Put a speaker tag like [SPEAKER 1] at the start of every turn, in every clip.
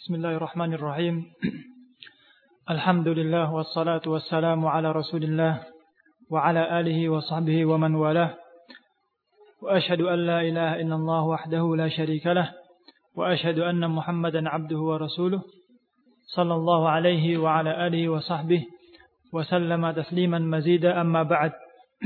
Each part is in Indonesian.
[SPEAKER 1] Bismillahirrahmanirrahim. Alhamdulillah wassalatu wassalamu ala Rasulillah wa ala alihi wa sahbihi wa man walah. Wa ashhadu an la ilaha illallah wahdahu la syarika lah wa ashhadu anna Muhammadan abduhu wa rasuluh sallallahu alaihi wa ala alihi wa sahbihi wa sallama tasliman mazida amma ba'd.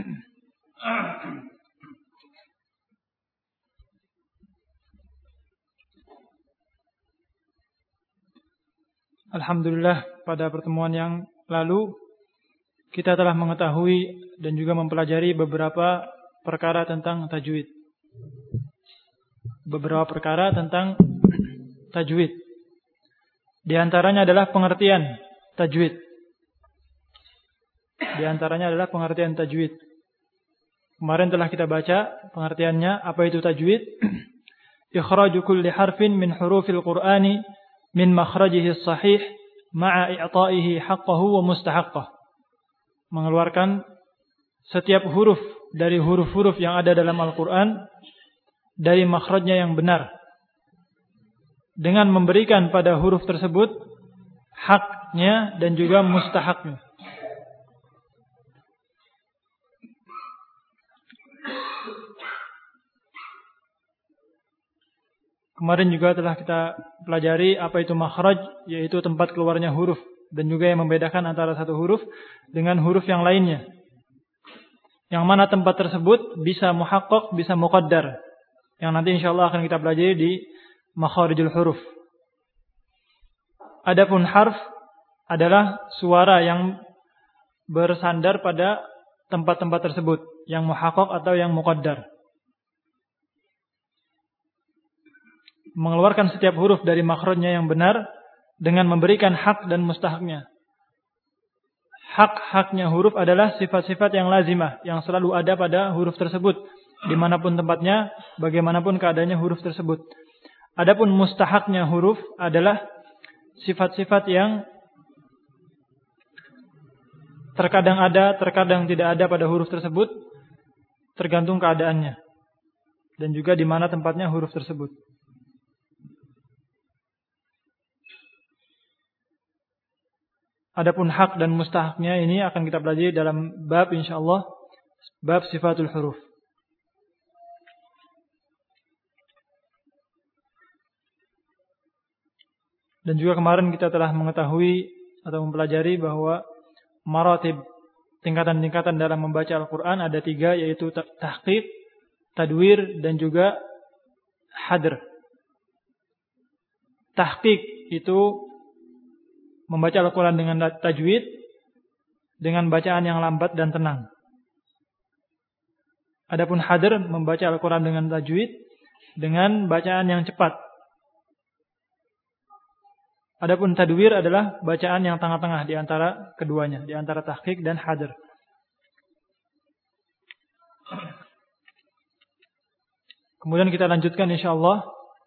[SPEAKER 1] Alhamdulillah, pada pertemuan yang lalu kita telah mengetahui dan juga mempelajari beberapa perkara tentang tajwid. Beberapa perkara tentang tajwid. Di antaranya adalah pengertian tajwid. Di antaranya adalah pengertian tajwid. Kemarin telah kita baca pengertiannya, apa itu tajwid? Ikhraju kulli harfin min hurufil Qur'ani min makhrajihi sahih ma'a i'ta'ihi haqqahu wa mustahaqqah. Mengeluarkan setiap huruf dari huruf-huruf yang ada dalam Al-Quran dari makhrajnya yang benar, dengan memberikan pada huruf tersebut haknya dan juga mustahaknya. Kemarin juga telah kita pelajari apa itu makhraj, yaitu tempat keluarnya huruf, dan juga yang membedakan antara satu huruf dengan huruf yang lainnya. Yang mana tempat tersebut bisa muhaqqaq, bisa muqaddar. Yang nanti insyaallah akan kita pelajari di makharijul huruf. Adapun harf adalah suara yang bersandar pada tempat-tempat tersebut, yang muhaqqaq atau yang muqaddar. Mengeluarkan setiap huruf dari makhrajnya yang benar dengan memberikan hak dan mustahaknya. Hak-haknya huruf adalah sifat-sifat yang lazimah, yang selalu ada pada huruf tersebut, dimanapun tempatnya, bagaimanapun keadaannya huruf tersebut. Adapun mustahaknya huruf adalah sifat-sifat yang terkadang ada, terkadang tidak ada pada huruf tersebut, tergantung keadaannya, dan juga di mana tempatnya huruf tersebut. Adapun hak dan mustahaknya ini akan kita pelajari dalam bab insyaallah, bab sifatul huruf. Dan juga kemarin kita telah mengetahui atau mempelajari bahwa maratib, tingkatan-tingkatan dalam membaca Al-Quran ada 3, yaitu tahqiq, tadwir, dan juga hadr. Tahqiq itu membaca Al-Quran dengan tajwid, dengan bacaan yang lambat dan tenang. Adapun hadr, membaca Al-Quran dengan tajwid, dengan bacaan yang cepat. Adapun tadwir adalah bacaan yang tengah-tengah di antara keduanya, di antara tahqiq dan hadr. Kemudian kita lanjutkan insyaallah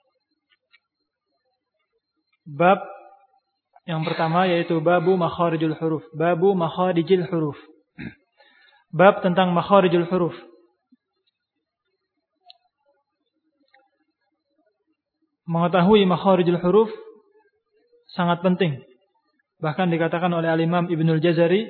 [SPEAKER 1] bab yang pertama, yaitu babu makharijul huruf. Babu makharijil huruf. Bab tentang makharijul huruf. Mengetahui makharijul huruf sangat penting. Bahkan dikatakan oleh Al-Imam Ibnul Jazari,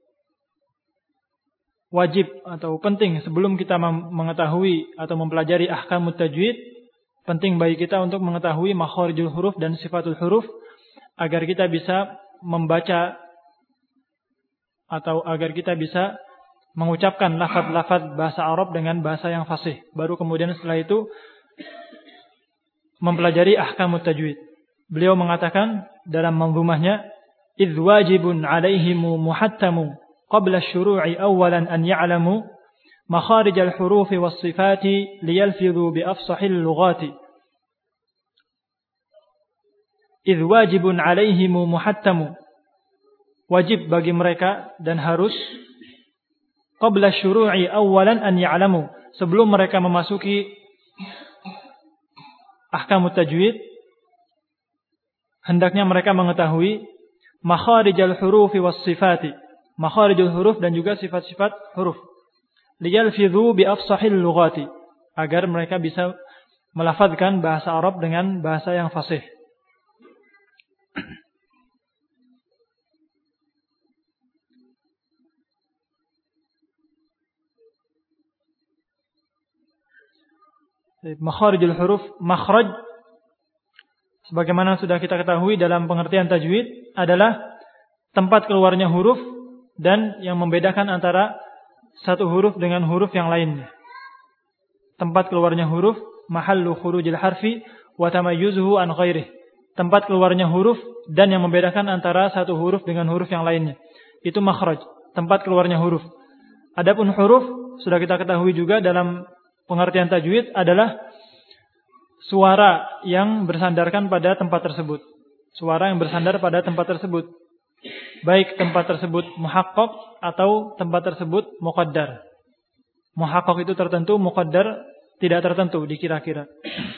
[SPEAKER 1] wajib atau penting sebelum kita mengetahui atau mempelajari ahkamut tajwid, penting bagi kita untuk mengetahui makharijul huruf dan sifatul huruf, agar kita bisa membaca atau agar kita bisa mengucapkan lafaz-lafaz bahasa Arab dengan bahasa yang fasih. Baru kemudian setelah itu mempelajari ahkamut tajwid. Beliau mengatakan dalam manzumahnya, idz wajibun alaihimu muhattamu qabla asy-syuru'i awwalan an ya'lamu makharijal hurufi was sifati liyalfidhu bi afsahil lughati. Idz wajibun alaihimu muhattamu, wajib bagi mereka dan harus, qabla syuru'i awwalan an ya'lamu, sebelum mereka memasuki ahkamut tajwid, hendaknya mereka mengetahui makharijal hurufi was sifati, makharijul huruf dan juga sifat-sifat huruf, liyalfidhu bi afsahil lughati, agar mereka bisa melafazkan bahasa Arab dengan bahasa yang fasih. Makharijul huruf, makhraj sebagaimana sudah kita ketahui dalam pengertian tajwid adalah tempat keluarnya huruf dan yang membedakan antara satu huruf dengan huruf yang lainnya. Tempat keluarnya huruf, mahallu khurujil harfi wa tamayyuzuhu an ghairihi. Tempat keluarnya huruf dan yang membedakan antara satu huruf dengan huruf yang lainnya. Itu makhraj, tempat keluarnya huruf. Adapun huruf sudah kita ketahui juga dalam pengertian tajwid adalah suara yang bersandarkan pada tempat tersebut. Suara yang bersandar pada tempat tersebut. Baik tempat tersebut muhaqqaq atau tempat tersebut muqaddar. Muhaqqaq itu tertentu, muqaddar tidak tertentu, dikira-kira.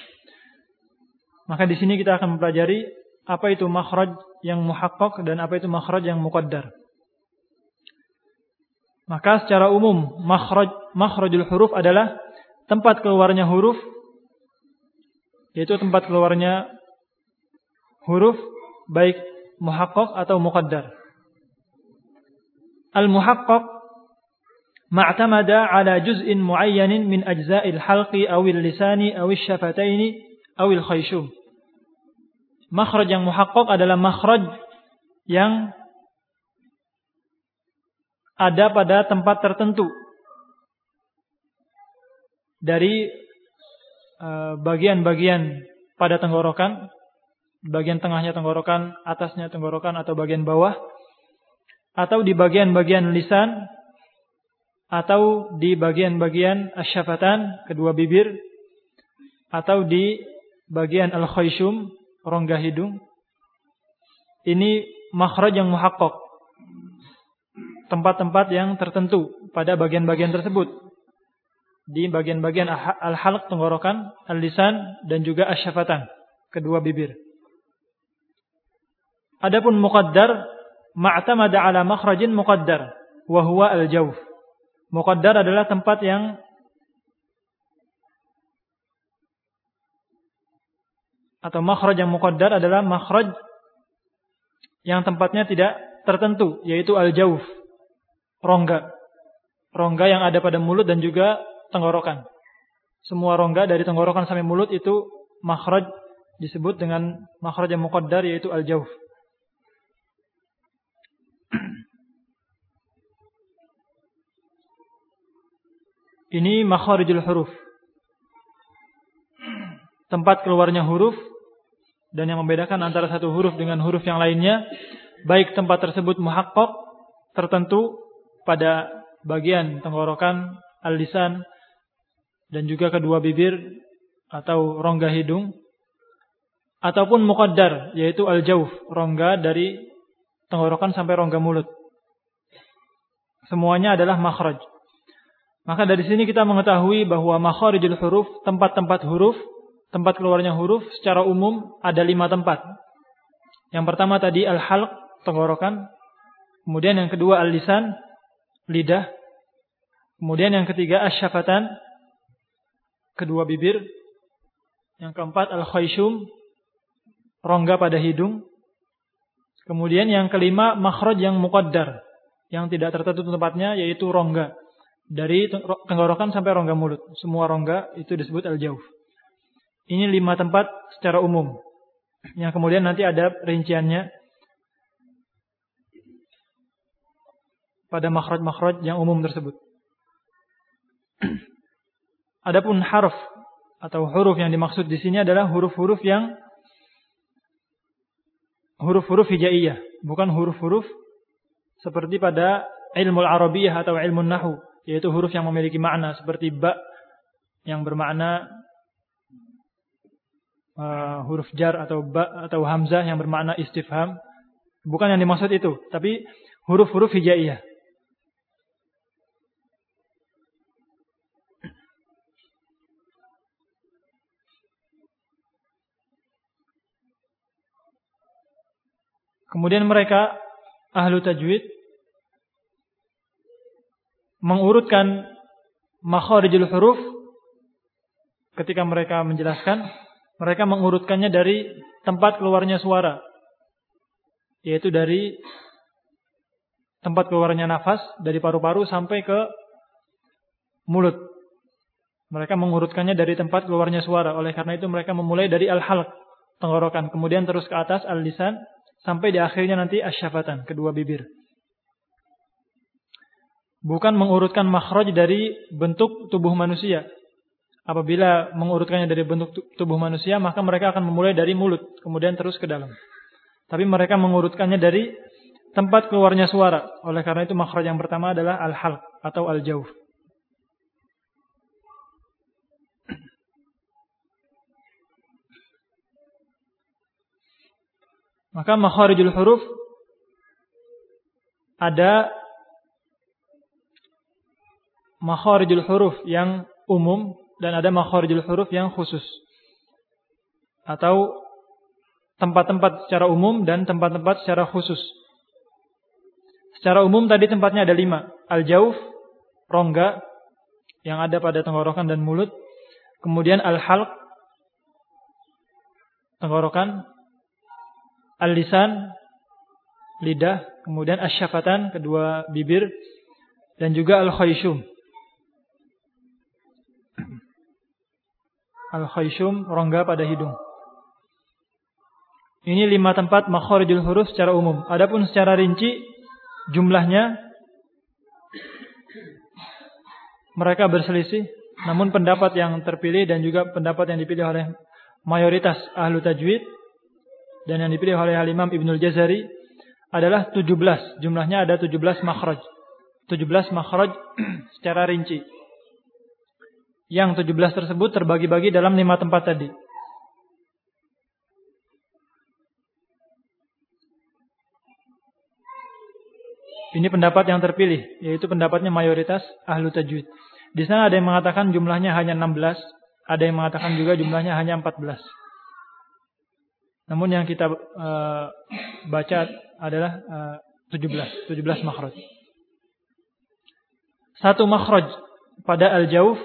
[SPEAKER 1] Maka di sini kita akan mempelajari apa itu makhraj yang muhaqqaq dan apa itu makhraj yang muqaddar. Maka secara umum makhrajul huruf adalah tempat keluarnya huruf, yaitu tempat keluarnya huruf baik muhaqqaq atau muqaddar. Al-muhaqqaq ma'tamada ala juz'in muayyanin min ajza'il halqi awil lisani awil syafataini awil khayshum. Makhraj yang muhaqqaq adalah makhraj yang ada pada tempat tertentu dari bagian-bagian pada tenggorokan, bagian tengahnya tenggorokan, atasnya tenggorokan atau bagian bawah, atau di bagian-bagian lisan, atau di bagian-bagian asyafatan, kedua bibir, atau di bagian al-khayshum, rongga hidung. Ini makhraj yang muhaqqaq. Tempat-tempat yang tertentu pada bagian-bagian tersebut. Di bagian-bagian al-halq tenggorokan, al-lisan dan juga asyafatan, kedua bibir. Adapun muqaddar ma'tamada ala makhrajin muqaddar wa huwa al-jawf. Muqaddar adalah tempat yang atau makhraj yang muqaddar adalah makhraj yang tempatnya tidak tertentu, yaitu al-jawf, rongga. Rongga yang ada pada mulut dan juga tenggorokan. Semua rongga dari tenggorokan sampai mulut itu makhraj disebut dengan makhraj yang muqaddar, yaitu al-jawf. Ini makharijul huruf. Tempat keluarnya huruf dan yang membedakan antara satu huruf dengan huruf yang lainnya, baik tempat tersebut muhaqqaq tertentu pada bagian tenggorokan, al-lisan dan juga kedua bibir atau rongga hidung, ataupun muqaddar yaitu al-jawf, rongga dari tenggorokan sampai rongga mulut. Semuanya adalah makhraj. Maka dari sini kita mengetahui bahwa makharijul huruf, tempat-tempat huruf, tempat keluarnya huruf secara umum ada 5 tempat. Yang pertama tadi al-halq, tenggorokan. Kemudian yang kedua al-lisan, lidah. Kemudian yang ketiga asyafatan, kedua bibir. Yang keempat al-khayshum, rongga pada hidung. Kemudian yang kelima makhraj yang muqaddar, yang tidak tertentu tempatnya, yaitu rongga. Dari tenggorokan sampai rongga mulut. Semua rongga itu disebut al-jawf. Ini 5 tempat secara umum. Yang kemudian nanti ada rinciannya pada makhraj-makhraj yang umum tersebut. Adapun harf atau huruf yang dimaksud di sini adalah huruf-huruf yang huruf-huruf hijaiyah, bukan huruf-huruf seperti pada ilmu al-arabiyah atau ilmu nahu, yaitu huruf yang memiliki makna seperti ba yang bermakna huruf jar atau ba atau hamzah yang bermakna istifham. Bukan yang dimaksud itu, tapi huruf-huruf hijaiyah. Kemudian mereka ahlu tajwid mengurutkan makharijul huruf ketika mereka menjelaskan, mereka mengurutkannya dari tempat keluarnya suara, yaitu dari tempat keluarnya nafas dari paru-paru sampai ke mulut. Mereka mengurutkannya dari tempat keluarnya suara. Oleh karena itu mereka memulai dari al-halq, tenggorokan, kemudian terus ke atas al-lisan, sampai di akhirnya nanti asy-syafatan, kedua bibir. Bukan mengurutkan makhraj dari bentuk tubuh manusia. Apabila mengurutkannya dari bentuk tubuh manusia, maka mereka akan memulai dari mulut, kemudian terus ke dalam. Tapi mereka mengurutkannya dari tempat keluarnya suara. Oleh karena itu makhraj yang pertama adalah al-halq atau al-jawf. Maka makharijul huruf ada makharijul huruf yang umum dan ada makharijul huruf yang khusus. Atau tempat-tempat secara umum dan tempat-tempat secara khusus. Secara umum tadi tempatnya ada 5. Al-jawf, rongga yang ada pada tenggorokan dan mulut. Kemudian al-halq, tenggorokan. Al-lisan, lidah. Kemudian asy-syafatan, kedua bibir. Dan juga al-khayshum. Al-khayshum, rongga pada hidung. Ini 5 tempat makharijul huruf secara umum. Adapun secara rinci jumlahnya mereka berselisih. Namun pendapat yang terpilih dan juga pendapat yang dipilih oleh mayoritas ahlu tajwid dan yang dipilih oleh Al-Imam Ibnul Jazari adalah 17. Jumlahnya ada 17 makhraj. 17 makhraj secara rinci. Yang 17 tersebut terbagi-bagi dalam 5 tempat tadi. Ini pendapat yang terpilih, yaitu pendapatnya mayoritas ahlu tajwid. Di sana ada yang mengatakan jumlahnya hanya 16, ada yang mengatakan juga jumlahnya hanya 14. Namun yang kita baca adalah 17 makhraj. Satu makhraj pada al-jawf,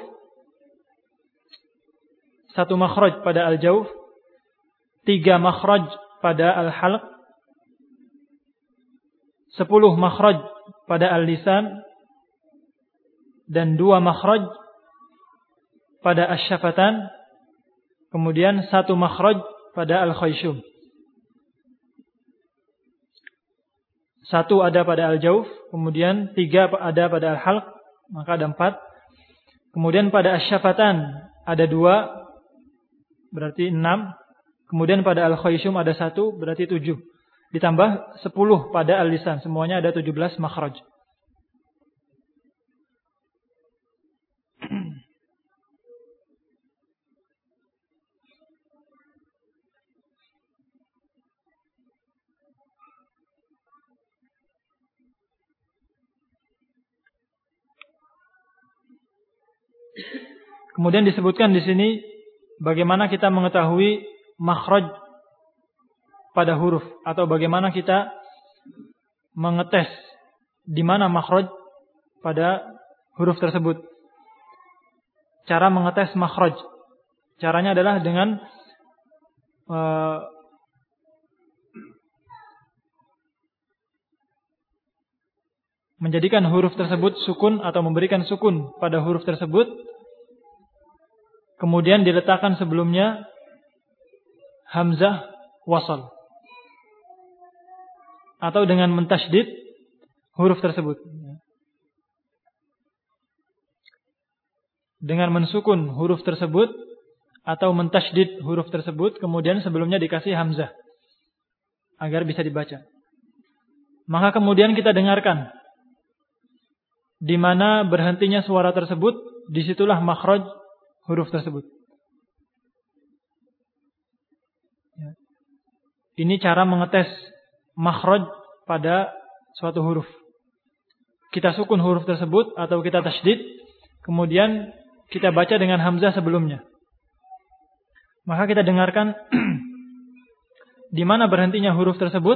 [SPEAKER 1] satu makhraj pada al-jawf, 3 makhraj pada al-halq, 10 makhraj pada al-lisan, dan 2 makhraj pada asy-syafatan, kemudian 1 makhraj pada al-khayshum. 1 ada pada al-jawf, kemudian 3 ada pada al-halq, maka ada 4. Kemudian pada asy-syafatan ada 2, berarti 6. Kemudian pada al-khayshum ada 1, berarti 7. Ditambah 10 pada al-lisan. Semuanya ada 17 makhraj. Kemudian disebutkan di sini bagaimana kita mengetahui makhraj pada huruf, atau bagaimana kita mengetes di mana makhraj pada huruf tersebut. Cara mengetes makhraj, caranya adalah dengan menjadikan huruf tersebut sukun atau memberikan sukun pada huruf tersebut, kemudian diletakkan sebelumnya hamzah wasal, atau dengan mentasydid huruf tersebut. Dengan mensukun huruf tersebut atau mentasydid huruf tersebut, kemudian sebelumnya dikasih hamzah agar bisa dibaca. Maka kemudian kita dengarkan di mana berhentinya suara tersebut, disitulah makhraj huruf tersebut. Ini cara mengetes makhraj pada suatu huruf. Kita sukun huruf tersebut atau kita tasydid, kemudian kita baca dengan hamzah sebelumnya. Maka kita dengarkan di mana berhentinya huruf tersebut,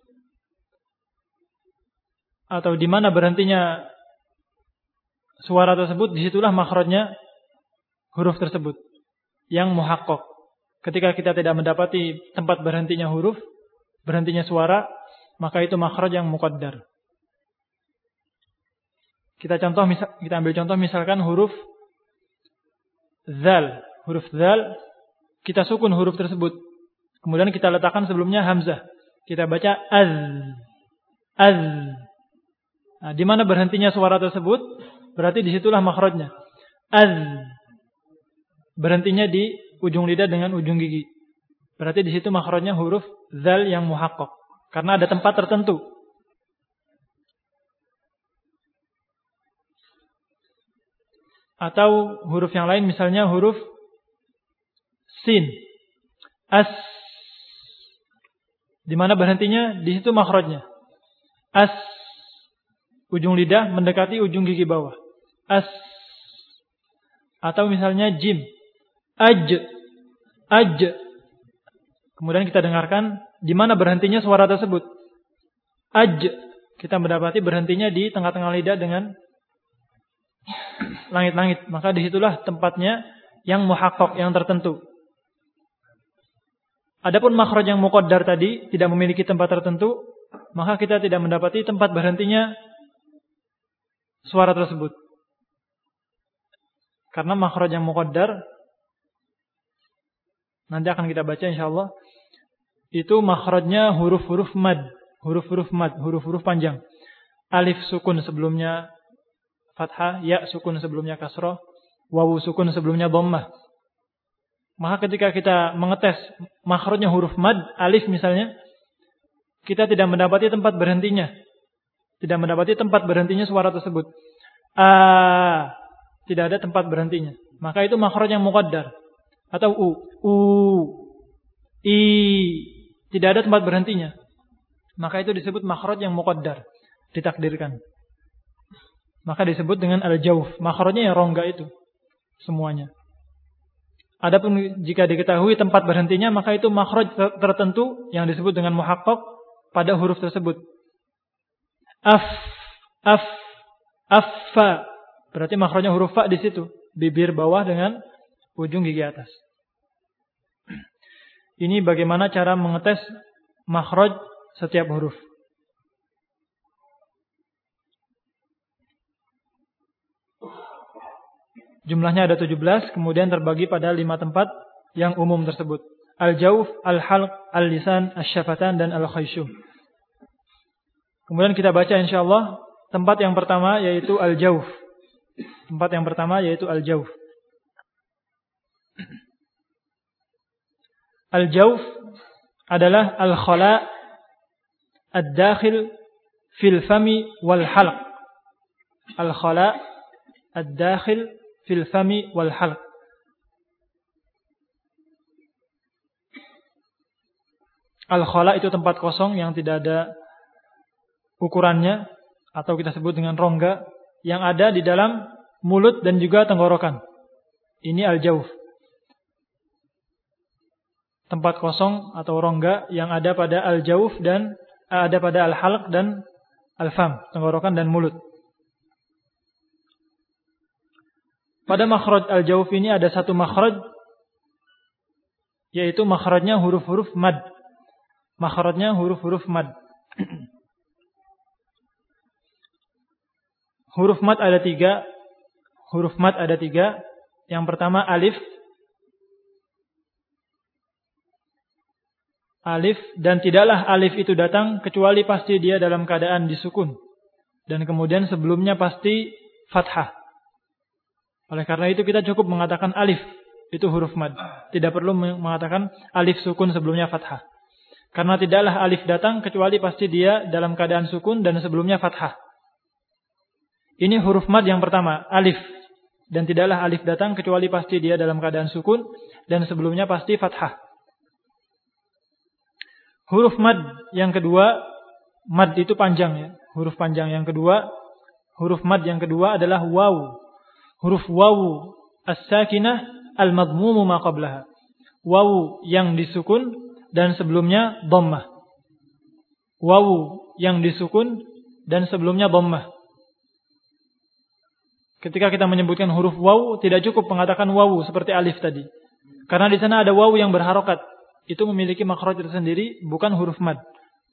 [SPEAKER 1] atau di mana berhentinya suara tersebut, disitulah makhrajnya huruf tersebut yang muhaqqaq. Ketika kita tidak mendapati tempat berhentinya huruf, berhentinya suara, maka itu makhraj yang muqaddar. Kita ambil contoh misalkan huruf Dzal. Huruf dzal, kita sukun huruf tersebut. Kemudian kita letakkan sebelumnya hamzah. Kita baca az. Az. Nah, di mana berhentinya suara tersebut? Berarti disitulah makhrajnya. Az. Berhentinya di ujung lidah dengan ujung gigi. Berarti di situ makhrajnya huruf dzal yang muhaqqaq. Karena ada tempat tertentu. Atau huruf yang lain misalnya huruf sin. As. Di mana berhentinya? Di situ makhrajnya. As. Ujung lidah mendekati ujung gigi bawah. As. Atau misalnya jim. Aj. Aj. Kemudian kita dengarkan di mana berhentinya suara tersebut. Aj. Kita mendapati berhentinya di tengah-tengah lidah dengan langit-langit. Maka disitulah tempatnya yang muhaqqaq, yang tertentu. Adapun makhraj yang muqaddar tadi tidak memiliki tempat tertentu, maka kita tidak mendapati tempat berhentinya suara tersebut. Karena makhraj yang muqaddar, nanti akan kita baca insyaallah, itu makhrajnya huruf-huruf mad, huruf-huruf mad, huruf-huruf panjang. Alif sukun sebelumnya fathah, ya sukun sebelumnya kasrah, wawu sukun sebelumnya dhammah. Maka ketika kita mengetes makhrajnya huruf mad, alif misalnya, kita tidak mendapati tempat berhentinya. Tidak mendapati tempat berhentinya suara tersebut. Tidak ada tempat berhentinya. Maka itu makhraj yang muqaddar. Atau i, tidak ada tempat berhentinya. Maka itu disebut makhraj yang muqaddar, ditakdirkan. Maka disebut dengan al-jawf. Makhrajnya yang rongga itu semuanya. Adapun jika diketahui tempat berhentinya, maka itu makhraj tertentu yang disebut dengan muhaqqaq pada huruf tersebut. Af, affa. Berarti makhrajnya huruf fa di situ, bibir bawah dengan ujung gigi atas. Ini bagaimana cara mengetes makhraj setiap huruf. Jumlahnya ada 17, kemudian terbagi pada 5 tempat yang umum tersebut. Al-jawf, al-halq, al-lisan, al-syafatan, dan al-khayshum. Kemudian kita baca insyaallah tempat yang pertama yaitu al-jawf. Tempat yang pertama yaitu al-jawf. Al-jawf adalah al-khala' ad-dakhil fil fami wal halq. Al-khala' ad-dakhil fil fami wal halq. Al-khala itu tempat kosong yang tidak ada ukurannya, atau kita sebut dengan rongga, yang ada di dalam mulut dan juga tenggorokan. Ini al-jawf. Tempat kosong atau rongga yang ada pada al-jawf dan ada pada al-halq dan al-fam, tenggorokan dan mulut. Pada makhraj al-jawf ini ada satu makhraj, yaitu makhrajnya huruf-huruf mad. Makhrajnya huruf-huruf mad. Huruf mad ada 3. Huruf mad ada 3. Yang pertama alif. Alif, dan tidaklah alif itu datang kecuali pasti dia dalam keadaan disukun. Dan kemudian sebelumnya pasti fathah. Oleh karena itu kita cukup mengatakan alif, itu huruf mad. Tidak perlu mengatakan alif sukun sebelumnya fathah. Karena tidaklah alif datang kecuali pasti dia dalam keadaan sukun dan sebelumnya fathah. Ini huruf mad yang pertama, alif. Dan tidaklah alif datang kecuali pasti dia dalam keadaan sukun dan sebelumnya pasti fathah. Huruf mad yang kedua, mad itu panjang ya. Huruf panjang yang kedua, huruf mad yang kedua adalah waw. Huruf wawu as-sakinah al-madmumu ma qablaha. Wawu yang disukun dan sebelumnya dhammah. Wawu yang disukun dan sebelumnya dhammah. Ketika kita menyebutkan huruf wawu, tidak cukup mengatakan wawu seperti alif tadi. Karena di sana ada wawu yang berharokat. Itu memiliki makhraj tersendiri, bukan huruf mad.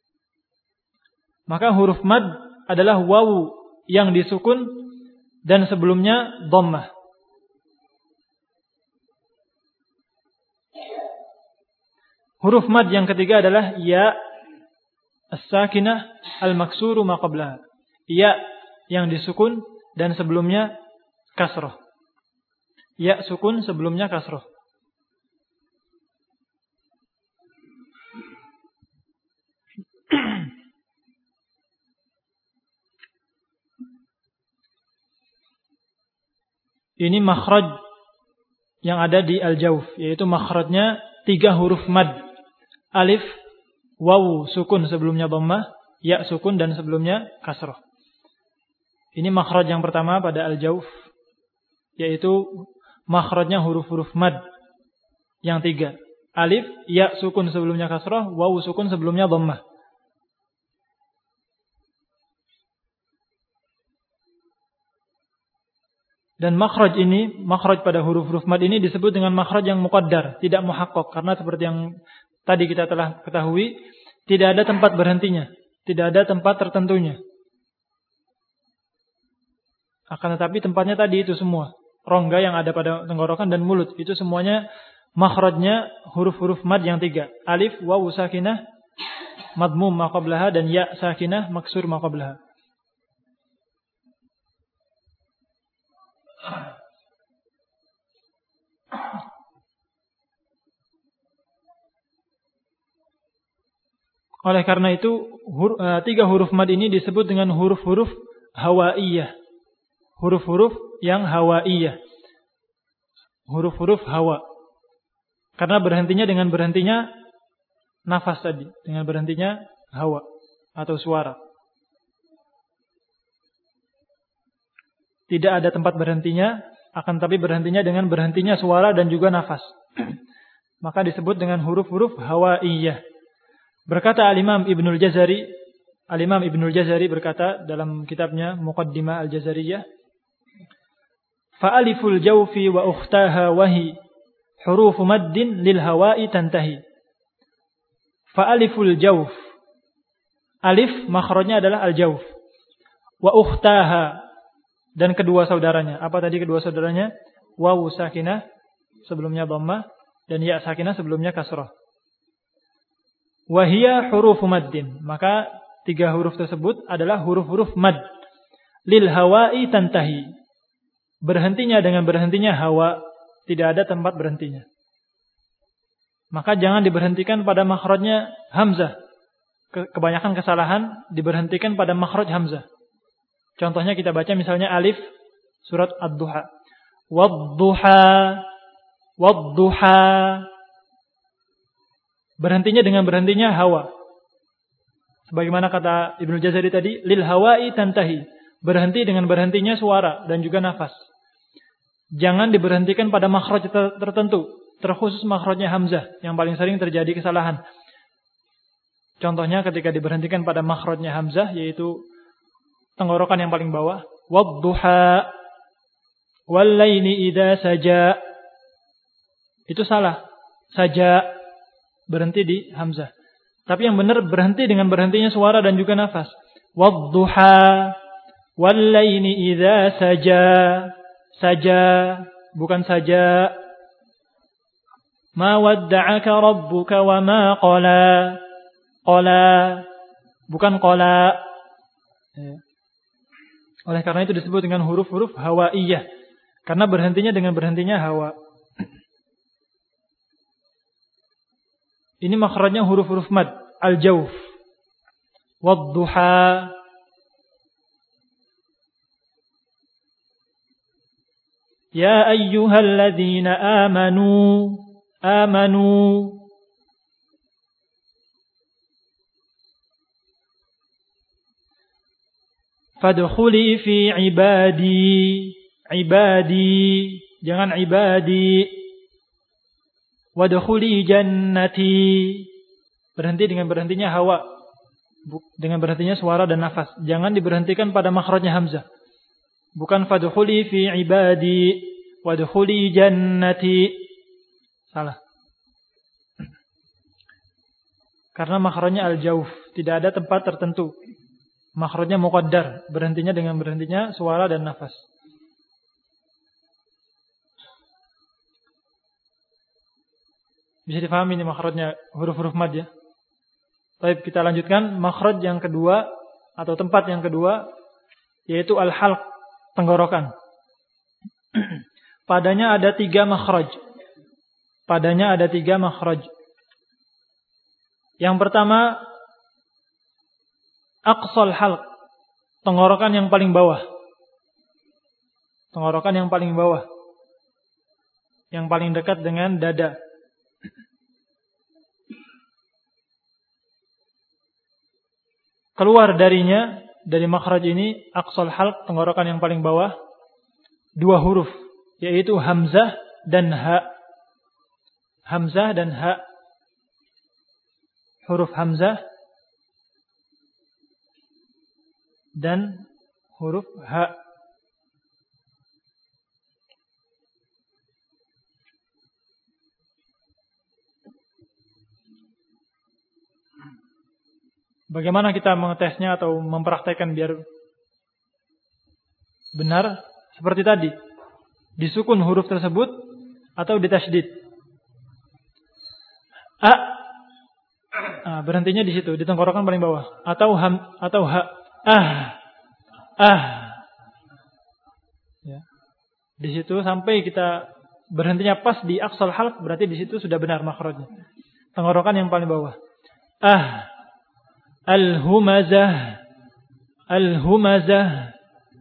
[SPEAKER 1] Maka huruf mad adalah wawu yang disukun dan sebelumnya dhammah. Huruf mad yang ketiga adalah ya as-sakinah al-maksuru ma qablaha. Ya yang disukun dan sebelumnya kasrah. Ya sukun sebelumnya kasrah. Ini makhraj yang ada di al-jawf, yaitu makhrajnya 3 huruf mad. Alif, waw sukun sebelumnya dhammah, ya sukun dan sebelumnya kasrah. Ini makhraj yang pertama pada al-jawf, yaitu makhrajnya huruf-huruf mad yang 3. Alif, ya sukun sebelumnya kasrah, waw sukun sebelumnya dhammah. Dan makhraj ini, makhraj pada huruf-huruf mad ini disebut dengan makhraj yang muqaddar, tidak muhaqqaq, karena seperti yang tadi kita telah ketahui, tidak ada tempat berhentinya, tidak ada tempat tertentunya. Akan tetapi tempatnya tadi itu semua, rongga yang ada pada tenggorokan dan mulut, itu semuanya makhrajnya huruf-huruf mad yang 3. Alif, waw sakinah, madmum ma qablaha, dan ya sakinah, maksur ma qablaha. Oleh karena itu 3 huruf mad ini disebut dengan huruf-huruf hawaiyah. Huruf-huruf yang hawaiyah. Huruf-huruf hawa. Karena berhentinya dengan berhentinya nafas tadi, dengan berhentinya hawa atau suara. Tidak ada tempat berhentinya, akan tapi berhentinya dengan berhentinya suara dan juga nafas. Maka disebut dengan huruf-huruf hawaiyah. Berkata Al-Imam Ibnul Jazari, Al-Imam Ibnul Jazari berkata dalam kitabnya Muqaddimah Al-Jazariyah, fa'aliful jawfi wa ukhtaha wahi hurufu maddin lil hawa'i tantahi. Fa'aliful jawf, alif makhrajnya adalah al-jawf, wa ukhtaha, dan kedua saudaranya. Apa tadi kedua saudaranya? Wawu sakinah sebelumnya dhammah dan ya sakinah sebelumnya kasrah. Wahia huruf maddin. Maka 3 huruf tersebut adalah huruf-huruf mad. Lil hawa'i tantahi. Berhentinya dengan berhentinya hawa. Tidak ada tempat berhentinya. Maka jangan diberhentikan pada makhrajnya hamzah. Kebanyakan kesalahan diberhentikan pada makhraj hamzah. Contohnya kita baca misalnya alif surat ad-duha. Wad-duha. Wad-duha. Berhentinya dengan berhentinya hawa. Sebagaimana kata Ibnu Jazari tadi, lil hawa'i tantahi. Berhenti dengan berhentinya suara dan juga nafas. Jangan diberhentikan pada makhraj tertentu, terkhusus makhrajnya hamzah yang paling sering terjadi kesalahan. Contohnya ketika diberhentikan pada makhrajnya hamzah, yaitu tenggorokan yang paling bawah, wad-duha wal laili idza saja. Itu salah. Saja berhenti di hamzah. Tapi yang benar berhenti dengan berhentinya suara dan juga nafas. Wad-duha wal laili idza saja. Saja, bukan saja. Ma wadda'aka rabbuka wa ma qala. Qala, bukan qala. Oleh karena itu disebut dengan huruf-huruf hawaiyah. Karena berhentinya dengan berhentinya hawa. Ini makhrajnya huruf-huruf mad. Al-jawf. Wad-duha. Ya ayyuhalladzina amanu. Amanu. Fadkhuli fi ibadi. Ibadi. Jangan ibadi. Wadkhuli jannati. Berhenti dengan berhentinya hawa. Dengan berhentinya suara dan nafas. Jangan diberhentikan pada makhrajnya hamzah. Bukan fadkhuli fi ibadi. Wadkhuli jannati. Salah. Karena makhrajnya al-jawf. Tidak ada tempat tertentu. Makhrajnya muqaddar. Berhentinya dengan berhentinya suara dan nafas. Bisa difahami ini makhrajnya huruf-huruf mad ya. Baik, kita lanjutkan makhraj yang kedua atau tempat yang kedua yaitu al-halq, tenggorokan. Padanya ada 3 makhraj. Padanya ada 3 makhraj. Yang pertama aqsal halq, tenggorokan yang paling bawah. Tenggorokan yang paling bawah. Yang paling dekat dengan dada. Keluar darinya, dari makhraj ini, aqsal halq, tenggorokan yang paling bawah, 2 huruf, yaitu hamzah dan ha. Hamzah dan ha. Huruf hamzah dan huruf ha. Bagaimana kita mengetesnya atau mempraktekkan biar benar? Seperti tadi, disukun huruf tersebut atau ditasydid. A. Nah, berhentinya di situ, di tenggorokan paling bawah. Atau ha. Ya. Di situ sampai kita berhentinya pas di aqsal halq, berarti di situ sudah benar makhrajnya. Tenggorokan yang paling bawah. Al-humazah. Al-humazah.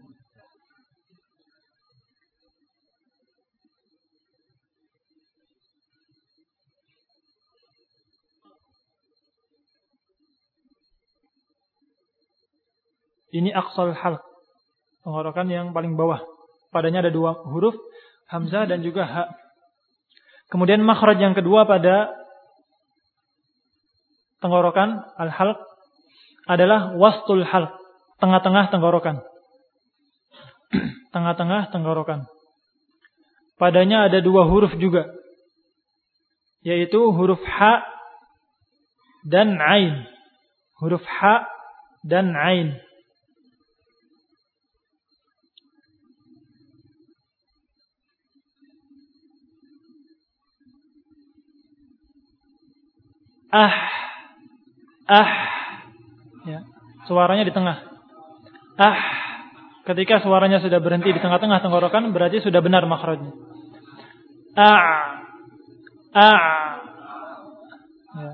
[SPEAKER 1] Ini aqsal halq, tenggorokan yang paling bawah. Padanya ada 2 huruf, hamzah dan juga ha. Kemudian makhraj yang kedua pada tenggorokan al-halq adalah wastul halq, tengah-tengah tenggorokan. Tengah-tengah tenggorokan. Padanya ada 2 huruf juga, yaitu huruf ha dan ain. Huruf ha dan ain. Ya, suaranya di tengah. Ketika suaranya sudah berhenti di tengah-tengah tenggorokan, berarti sudah benar makhrajnya. Ya.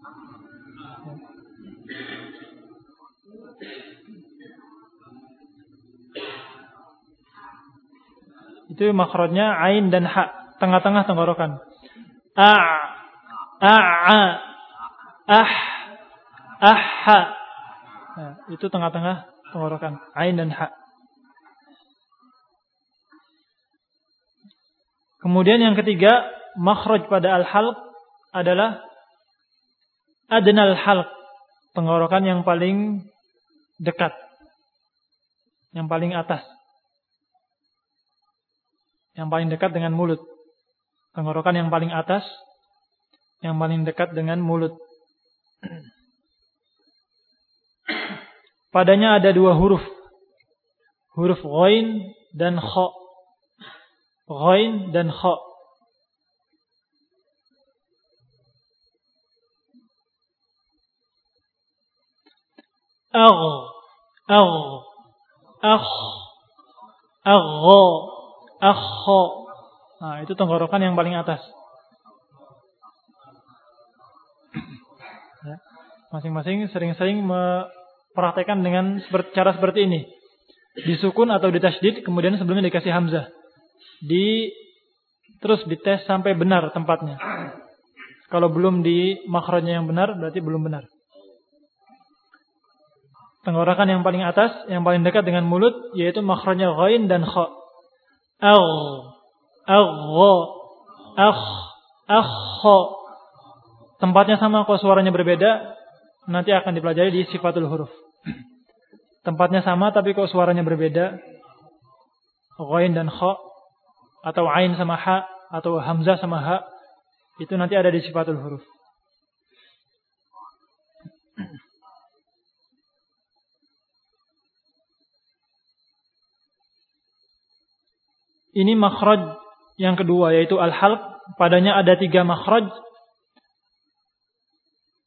[SPEAKER 1] Itu makhrajnya ain dan ha, tengah-tengah tenggorokan. Nah, itu tengah-tengah tenggorokan, ain dan ha. Kemudian yang ketiga, makhraj pada al-halq adalah adnal halq, tenggorokan yang paling dekat, yang paling atas, yang paling dekat dengan mulut. Tenggorokan yang paling atas, yang paling dekat dengan mulut. Padanya ada 2 huruf. Huruf ghain dan kha. Ghain dan kha. Nah, itu tenggorokan yang paling atas. Ya. Masing-masing sering-sering mempraktekkan dengan cara seperti ini. Disukun atau ditasydid, kemudian sebelumnya dikasih hamzah. Terus dites sampai benar tempatnya. Kalau belum di makhrajnya yang benar, berarti belum benar. Tenggorokan yang paling atas, yang paling dekat dengan mulut, yaitu makhrajnya ghain dan kha. Tempatnya sama, kalau suaranya berbeda, nanti akan dipelajari di sifatul huruf. Tempatnya sama, tapi kalau suaranya berbeda, ghain dan kha, atau ain sama ha, atau hamzah sama ha, itu nanti ada di sifatul huruf. Ini makhraj yang kedua, yaitu al-halq. Padanya ada 3 makhraj,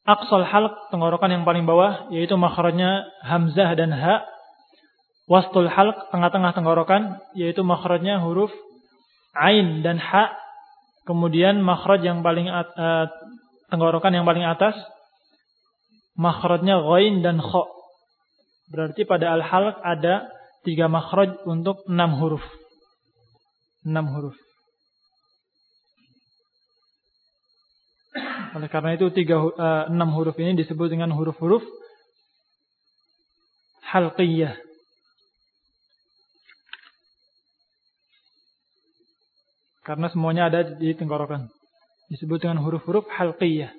[SPEAKER 1] aqsal halq, tenggorokan yang paling bawah, yaitu makhrajnya hamzah dan ha. Wastul halq, tengah-tengah tenggorokan, yaitu makhrajnya huruf ain dan ha. Kemudian makhraj yang paling tenggorokan yang paling atas, makhrajnya ghain dan kha. Berarti pada al-halq ada 3 makhraj untuk 6 huruf. 6 huruf. Oleh karena itu 6 huruf ini disebut dengan huruf-huruf halqiyah. Karena semuanya ada di tenggorokan. Disebut dengan huruf-huruf halqiyah.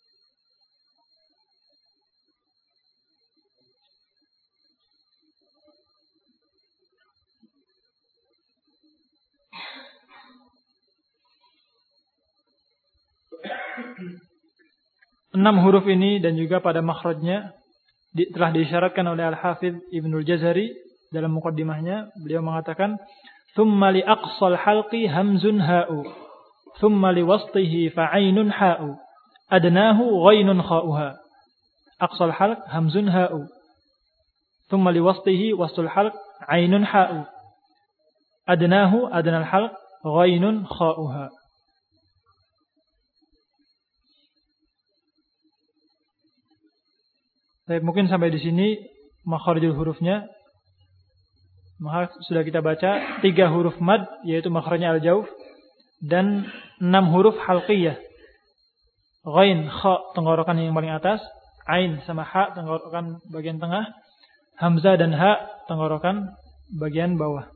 [SPEAKER 1] Enam huruf ini dan juga pada makhrajnya telah diisyaratkan oleh Al-Hafidh Ibnul Jazari dalam muqaddimahnya. Beliau mengatakan, "Tsumma li aqsal halqi hamzun ha'u, tsumma li wastihi fa'ainun ha'u, adnahu ghainun kha'uha." Aqsal halq hamzun ha'u, tsumma li wastihi wastul halq ainun ha'u, adnahu adnal halq ghainun kha'uha. Baik, mungkin sampai di sini makharijul hurufnya. Maka sudah kita baca 3 huruf mad, yaitu makhrajnya al-jauf, dan 6 huruf halqiyah. Ghain, kha, tenggorokan yang paling atas, ain sama ha, tenggorokan bagian tengah, hamzah dan ha, tenggorokan bagian bawah.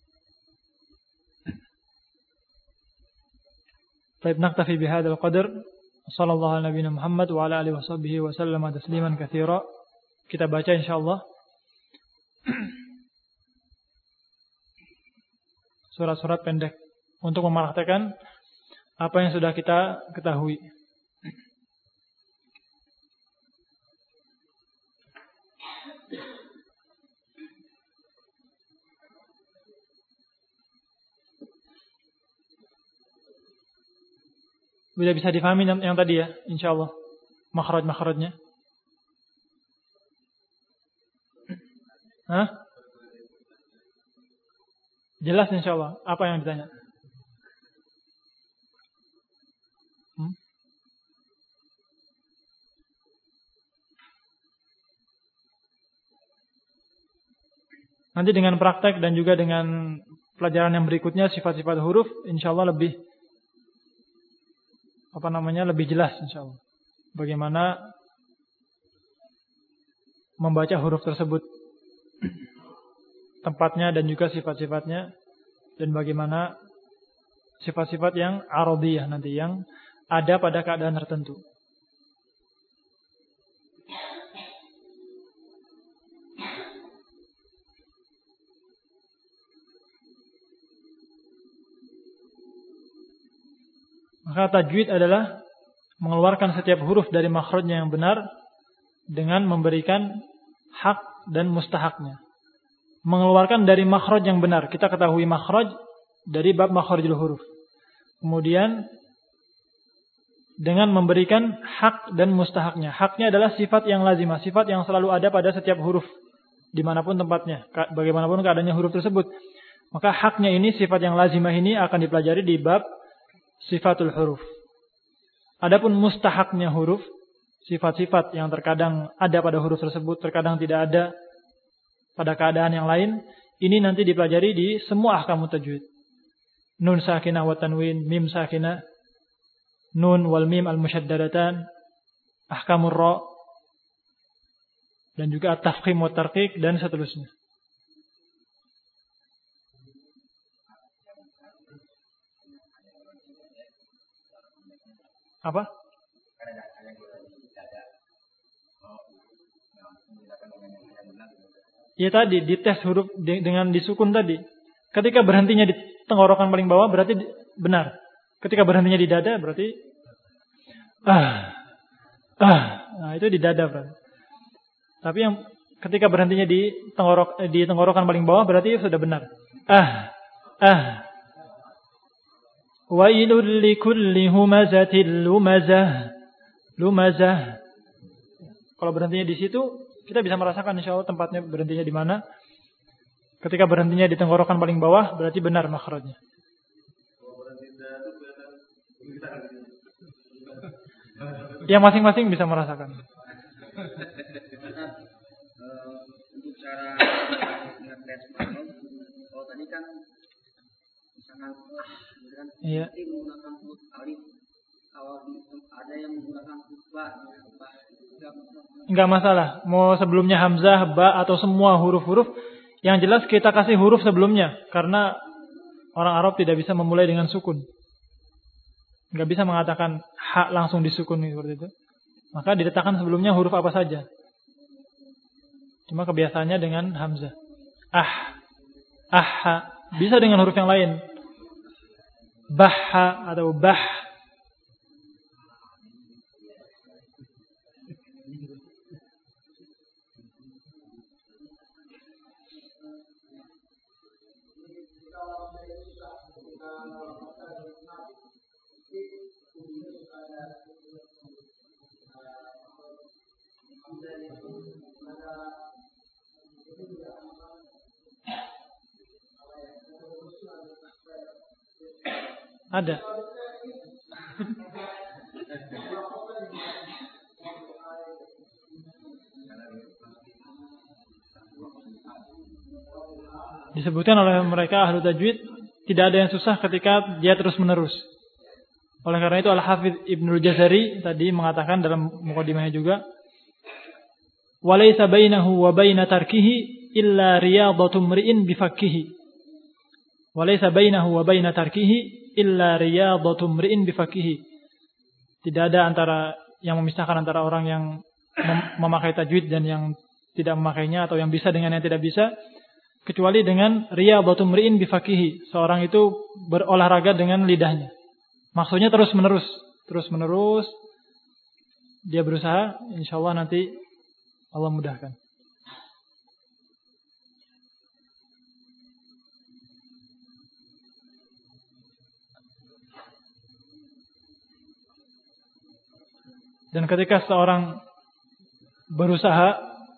[SPEAKER 1] Baik, naktafi bihadzal qadar. Sallallahu ala nabiyina Muhammad wa ala alihi washabbihi wa sallama tasliman katsira. Kita baca insyaallah surat-surat pendek untuk mempraktekkan apa yang sudah kita ketahui. Bila bisa difahami yang tadi ya, insyaallah makhraj-makhrajnya. Hah? Jelas insyaallah. Apa yang ditanya? Nanti dengan praktek dan juga dengan pelajaran yang berikutnya sifat-sifat huruf insyaallah lebih lebih jelas insyaallah. Bagaimana membaca huruf tersebut, tempatnya dan juga sifat-sifatnya, dan bagaimana sifat-sifat yang aradiyah nanti yang ada pada keadaan tertentu. Maka tajwid adalah mengeluarkan setiap huruf dari makhrajnya yang benar dengan memberikan hak dan mustahaknya. Mengeluarkan dari makhraj yang benar. Kita ketahui makhraj dari bab makharijul huruf. Kemudian dengan memberikan hak dan mustahaknya. Haknya adalah sifat yang lazimah, sifat yang selalu ada pada setiap huruf dimanapun tempatnya, bagaimanapun keadaannya huruf tersebut. Maka haknya ini, sifat yang lazimah ini akan dipelajari di bab sifatul huruf. Adapun mustahaknya huruf, sifat-sifat yang terkadang ada pada huruf tersebut, terkadang tidak ada pada keadaan yang lain, ini nanti dipelajari di semua ahkam tajwid. Nun sakinah wa tanwin, mim sakinah, nun wal mim al musyaddadatan, ahkamur ra, dan juga at-tafkhim wa tarqiq dan seterusnya. Apa? Ya tadi dites huruf dengan disukun tadi. Ketika berhentinya di tenggorokan paling bawah berarti benar. Ketika berhentinya di dada berarti nah itu di dada berarti. Tapi yang ketika berhentinya di tenggorokan paling bawah berarti sudah benar. Wailul likulli humazatil lumazah. Lumazah. Kalau berhentinya di situ, kita bisa merasakan insya Allah tempatnya berhentinya di mana. Ketika berhentinya di tenggorokan paling bawah, berarti benar makhrajnya. Ya masing-masing bisa merasakan.
[SPEAKER 2] Untuk cara ngetes kalau tadi kan misalkan
[SPEAKER 1] Iya.
[SPEAKER 2] nanti menggunakan huruf alif, kalau ada yang menggunakan huruf ba,
[SPEAKER 1] Enggak masalah. Mau sebelumnya hamzah, ba atau semua huruf-huruf, yang jelas kita kasih huruf sebelumnya, karena orang Arab tidak bisa memulai dengan sukun. Enggak bisa mengatakan ha langsung disukun seperti itu. Maka diletakkan sebelumnya huruf apa saja. Cuma kebiasaannya dengan hamzah. Ha. Bisa dengan huruf yang lain. Bahha atau bah. Ada. Disebutkan oleh mereka ahlu tajwid, tidak ada yang susah ketika dia terus menerus. Oleh karena itu Al-Hafidz Ibnul Jazari tadi mengatakan dalam mukadimahnya juga, walaysa bainahu wa baina tarkihi illa riyadatu mri'in bifakkihi. Walaysa bainahu wa baina tarkihi illa riyadatu mri'in bifakkihi. Tidak ada antara yang memisahkan antara orang yang memakai tajwid dan yang tidak memakainya, atau yang bisa dengan yang tidak bisa, kecuali dengan riyadatu mri'in bifakkihi. Seorang itu berolahraga dengan lidahnya. Maksudnya terus menerus dia berusaha, insyaallah nanti Allah mudahkan. Dan ketika seorang berusaha,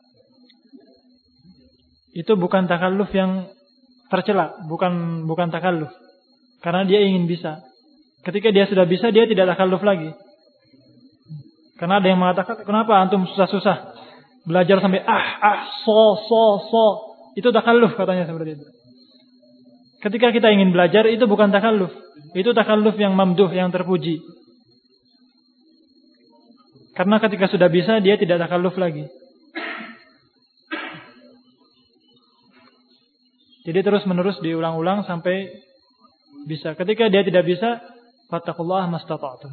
[SPEAKER 1] itu bukan takalluf yang tercela, bukan takalluf. Karena dia ingin bisa. Ketika dia sudah bisa, dia tidak takalluf lagi. Karena ada yang mengatakan, kenapa antum susah-susah belajar sampai so. Itu takalluf katanya seperti itu. Ketika kita ingin belajar, itu bukan takalluf. Itu takalluf yang mamduh, yang terpuji. Karena ketika sudah bisa, dia tidak takalluf lagi. Jadi terus menerus diulang-ulang sampai bisa. Ketika dia tidak bisa, fattaqullaha mastata'tum.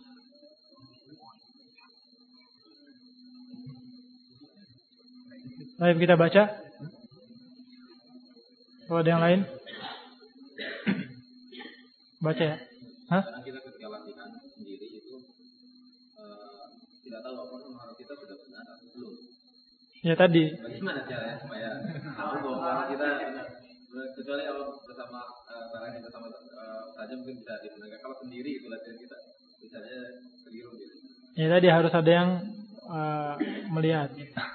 [SPEAKER 1] Baik, kita baca. Kalau ada yang lain, baca ya. Hah?
[SPEAKER 3] Kita ketika latihan sendiri itu tidak tahu apakah kita sudah benar atau belum.
[SPEAKER 1] Ya tadi.
[SPEAKER 3] Bagaimana caranya supaya tahu bahwa kita kecuali kalau bersama taranya bersama saja mungkin bisa dibenarkan. Kalau sendiri itu latihan kita misalnya keliru gitu.
[SPEAKER 1] Ya tadi harus ada yang melihat.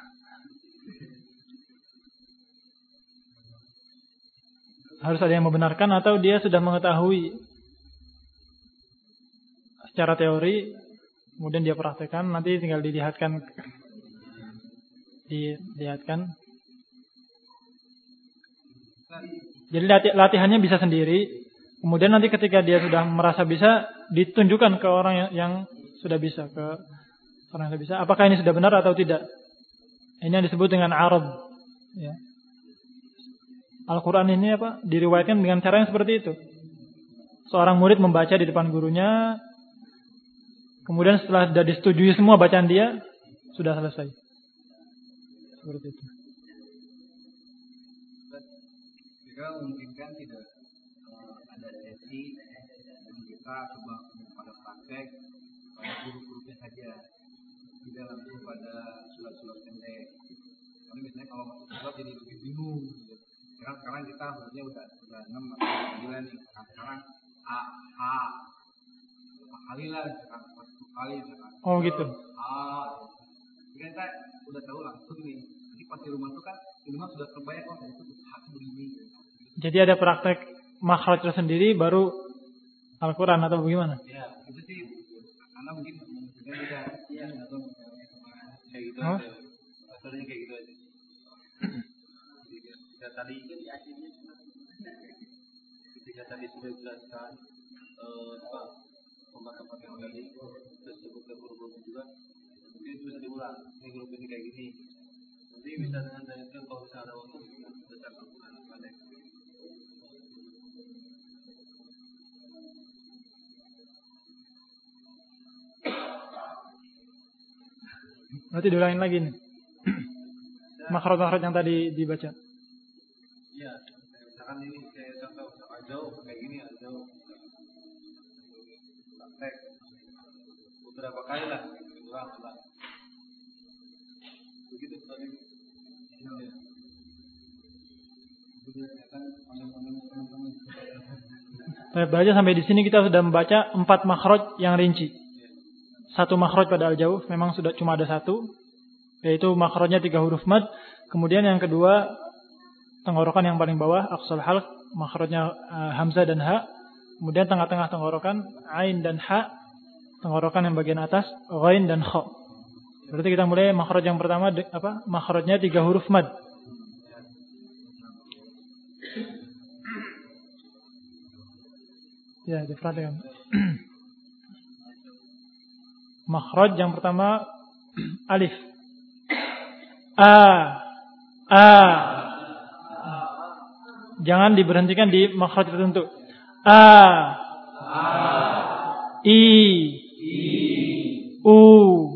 [SPEAKER 1] Harus ada yang membenarkan, atau dia sudah mengetahui secara teori, kemudian dia praktekkan, nanti tinggal dilihatkan. Jadi latihannya bisa sendiri. Kemudian nanti ketika dia sudah merasa bisa, ditunjukkan ke orang yang sudah bisa, ke orang yang sudah bisa. Apakah ini sudah benar atau tidak? Ini yang disebut dengan arad. Ya. Al-Quran ini diriwayatkan dengan cara yang seperti itu. Seorang murid membaca di depan gurunya, kemudian setelah sudah disetujui semua bacaan dia, sudah selesai. Seperti itu.
[SPEAKER 2] Jika memungkinkan tidak ada sesi dan kita coba pada praktek pada huruf-hurufnya saja, tidak langsung pada surat-surat pendek. Karena biasanya kalau masuk surat jadi lebih bingung. Sekarang kita hurufnya udah 6 atau 9 nih. Sekarang A, H, berapa kali lah, sekarang 10 kali.
[SPEAKER 1] Oh gitu.
[SPEAKER 2] A, kita udah tahu langsung nih. Nanti pas di rumah tuh kan di rumah sudah terbayang itu hak begini.
[SPEAKER 1] Jadi ada praktek makhraj tersendiri baru Al-Quran atau bagaimana?
[SPEAKER 2] Ya, itu sih karena mungkin beda. Iya, atau kayak gitu
[SPEAKER 1] Oh?
[SPEAKER 2] aja. Asalnya kayak gitu aja. Ketika tadi sudah jelaskan pembahasan yang tadi terus sebutkan huruf juga mungkin bisa diulang ini huruf ini kayak gini nanti bisa dengan dalilkan kalau misalnya ada waktu besar Al-Quran pendek.
[SPEAKER 1] Berarti diulangin lagi nih. Makhraj-makhraj yang tadi dibaca.
[SPEAKER 2] Iya, misalkan ini saya contoh jauh kayak gini jauh praktek beberapa kali lah ulang begitu tadi
[SPEAKER 1] Berarti sampai di sini kita sudah membaca 4 makhraj yang rinci. 1 makhraj pada al-jawf memang sudah cuma ada 1, yaitu makhrajnya 3 huruf mad. Kemudian yang kedua tenggorokan yang paling bawah aqsal halq, makhrajnya hamzah dan ha. Kemudian tengah-tengah tenggorokan ain dan ha, tenggorokan yang bagian atas ghain dan kha. Berarti kita mulai makhraj yang pertama makhrajnya 3 huruf mad. Ya, diperhatikan. Makhraj yang pertama alif. Jangan diberhentikan di makhraj tertentu. I, U.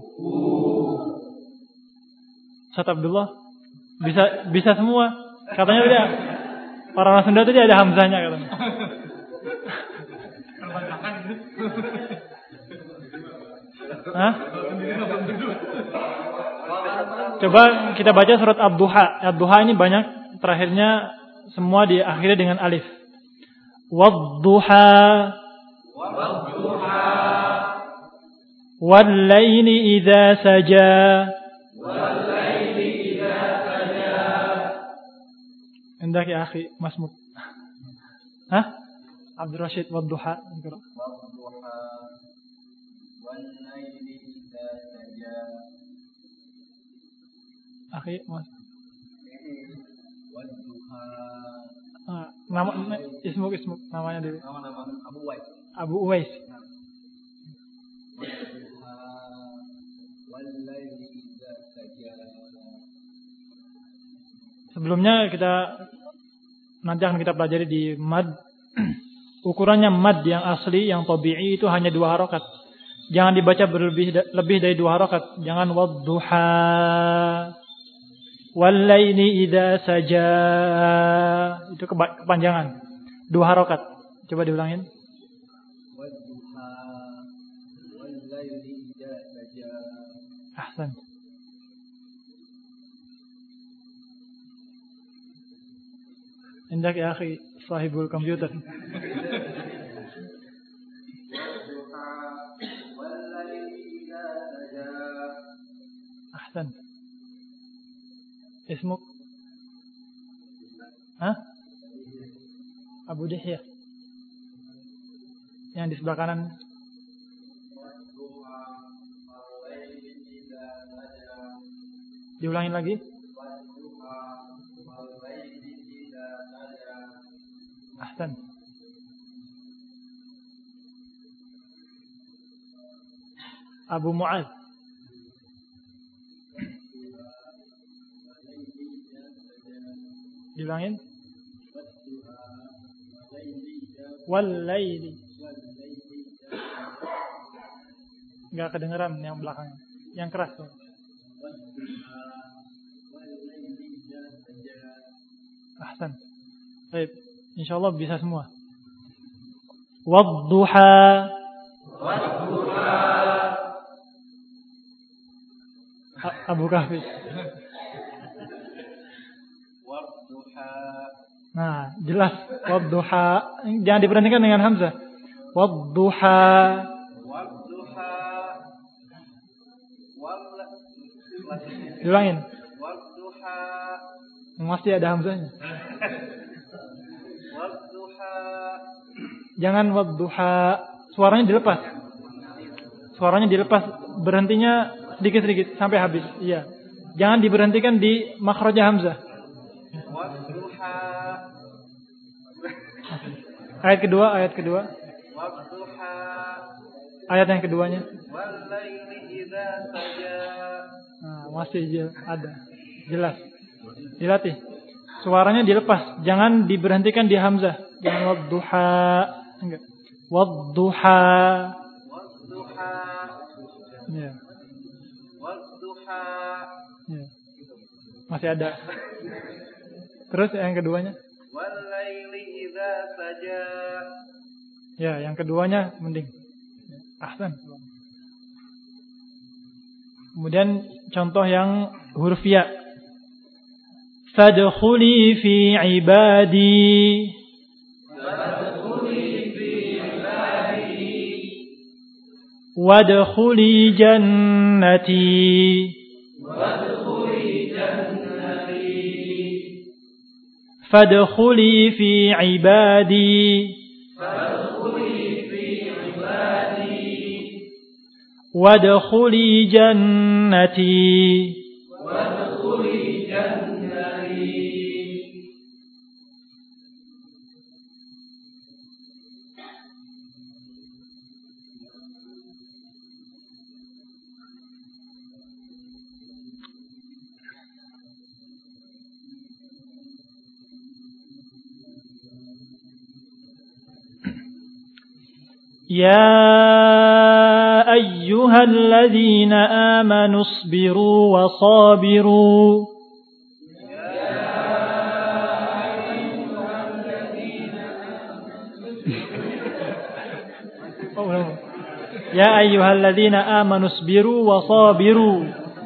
[SPEAKER 1] Ustaz Abdullah bisa semua. Katanya dia orang Sunda itu dia ada hamzahnya katanya. Hah? Coba kita baca surat Ad-Duha. Ad-Duha ini banyak terakhirnya semua diakhiri dengan alif. Wad-duha wal-laili idza saja. Hendak ya akhi Masmud. Hah? Abdul Rashid wad-duha. Akhi Mas. Nama ismuk namanya dulu.
[SPEAKER 2] Nama Abu Uwais.
[SPEAKER 1] Abu Uwais. Sebelumnya nanti akan kita pelajari di mad. Ukurannya mad yang asli yang tabi'i itu hanya 2 harokat. Jangan dibaca lebih dari 2 harokat. Jangan wadduha wal-laili idza saja. Itu kepanjangan. 2 harokat. Coba diulangin.
[SPEAKER 2] Wadduha wal-laili idza saja.
[SPEAKER 1] Ahsan. Hendak ya akhi sahibul komputer. Ahsan. Ismuk? Hah? Abu Dihya. Yang di sebelah kanan. Diulangin lagi. Ahsan. Abu Mu'ad. Diulangin. Wal-laili. Enggak kedengeran yang belakangnya. Yang keras tuh. Ahsan. Baik, insyaallah bisa semua. Wadduha. Abu Kahfi. Nah, jelas wadduha. Jangan diberhentikan dengan hamzah. Wadduha. Diulangin.
[SPEAKER 2] Wadduha.
[SPEAKER 1] Masih ada hamzahnya.
[SPEAKER 2] Wadduha.
[SPEAKER 1] Jangan wadduha. Suaranya dilepas. Suaranya dilepas. Berhentinya sedikit-sedikit sampai habis. Iya. Jangan diberhentikan di makhrajnya hamzah.
[SPEAKER 2] Wadduha.
[SPEAKER 1] Ayat kedua.
[SPEAKER 2] Wadduha.
[SPEAKER 1] Ayat yang keduanya.
[SPEAKER 2] Wallaili idza saja.
[SPEAKER 1] Nah, masih ada. Jelas. Dilatih. Suaranya dilepas. Jangan diberhentikan di hamzah. Jangan wadduha. Enggak. Wadduha.
[SPEAKER 2] Wadduha.
[SPEAKER 1] Ya.
[SPEAKER 2] Wadduha.
[SPEAKER 1] Ya. Masih ada. Terus yang keduanya?
[SPEAKER 2] Wallaili idza saja.
[SPEAKER 1] Ya, yang keduanya mending. Ahsan. Kemudian contoh yang huruf ya. Fadkhuli fi ibadi. Wadkhuli jannati. Fadkhuli fi ibadi. Wadkhuli jannati. يا أيها الذين آمنوا اصبروا وصابروا يا أيها الذين آمنوا اصبروا وصابروا.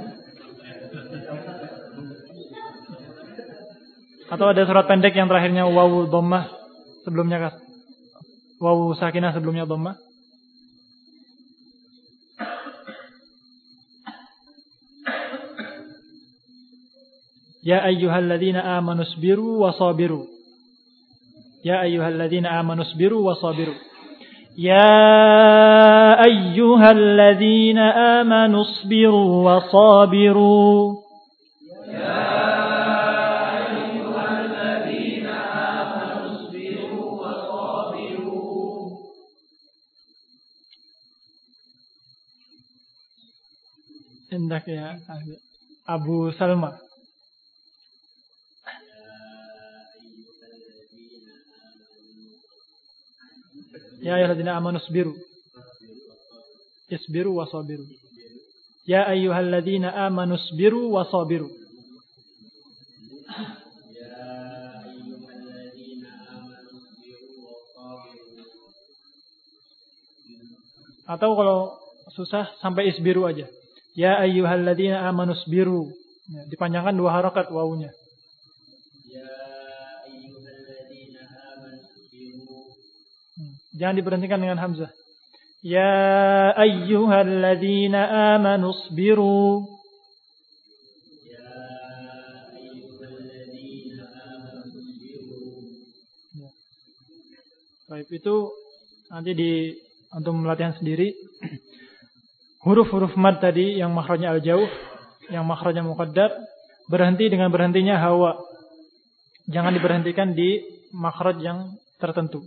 [SPEAKER 1] Atau ada surat pendek yang terakhirnya wawu dhammah sebelumnya wawu sakinah sebelumnya dhammah. Ya ayyuhalladzina amanu sabiru wasabiru. Ya ayyuhalladzina amanu sabiru wasabiru. Ya ayyuhalladzina amanu sabiru wasabiru. Hendak ya Abu Salma. Ya ayyuhalladzina amanu isbiru. Isbiru wasabiru. Ya ayyuhalladzina amanu isbiru wasabiru. Atau kalau susah sampai isbiru aja. Ya ayyuhalladzina amanu isbiru. Ya, dipanjangkan 2 harakat wawunya. Ya ayyuhalladzina amanu isbiru. Jangan diberhentikan dengan hamzah. Ya ayyuhalladzina amanu isbiru. Ya ayyuhalladzina amanu isbiru. Baik, itu nanti untuk latihan sendiri. Huruf-huruf mad tadi yang makhrajnya al-jauh, yang makhrajnya muqaddar, berhenti dengan berhentinya hawa. Jangan diberhentikan di makhraj yang tertentu.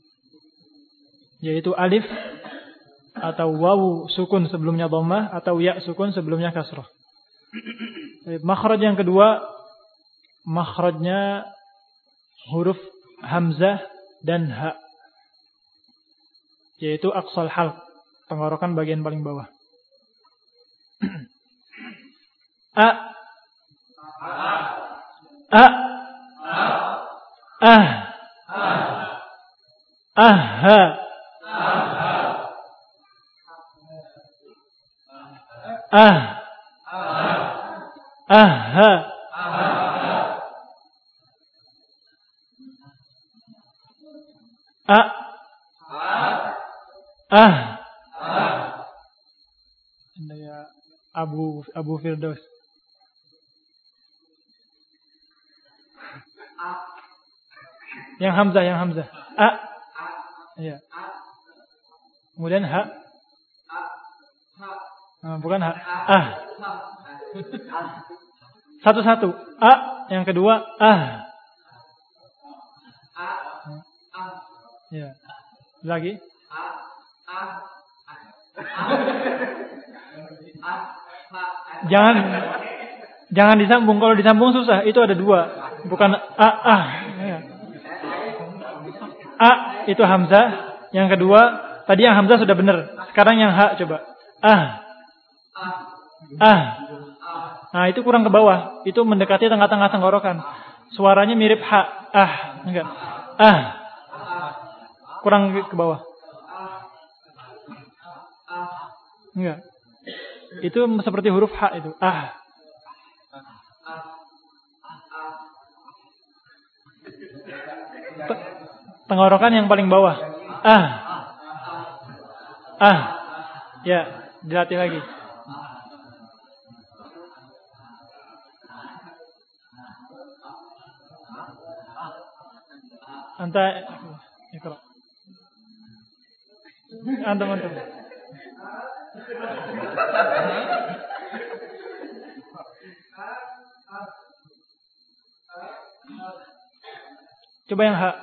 [SPEAKER 1] Yaitu alif atau wawu sukun sebelumnya dhammah atau ya sukun sebelumnya kasrah. Makhraj yang kedua, makhrajnya huruf hamzah dan ha. Yaitu aqsal halq, tenggorokan bagian paling bawah. A A Ah Aha Ah Aha Abu Firdaus. Yang hamzah. A. Iya. Kemudian ha. Bukan ha. Ah. Satu-satu. A. Yang kedua ah. Ya. Lagi. Jangan disambung. Kalau disambung susah. Itu ada dua. Bukan a. Ya. A itu hamzah. Yang kedua, tadi yang hamzah sudah benar. Sekarang yang ha coba. Ah. Nah, itu kurang ke bawah. Itu mendekati tengah-tengah tenggorokan. Suaranya mirip ha. Enggak. Kurang ke bawah. Enggak. Itu seperti huruf ha itu. Tenggorokan yang paling bawah. Ya, dilatih lagi. Ikra. Antum. Coba yang ha.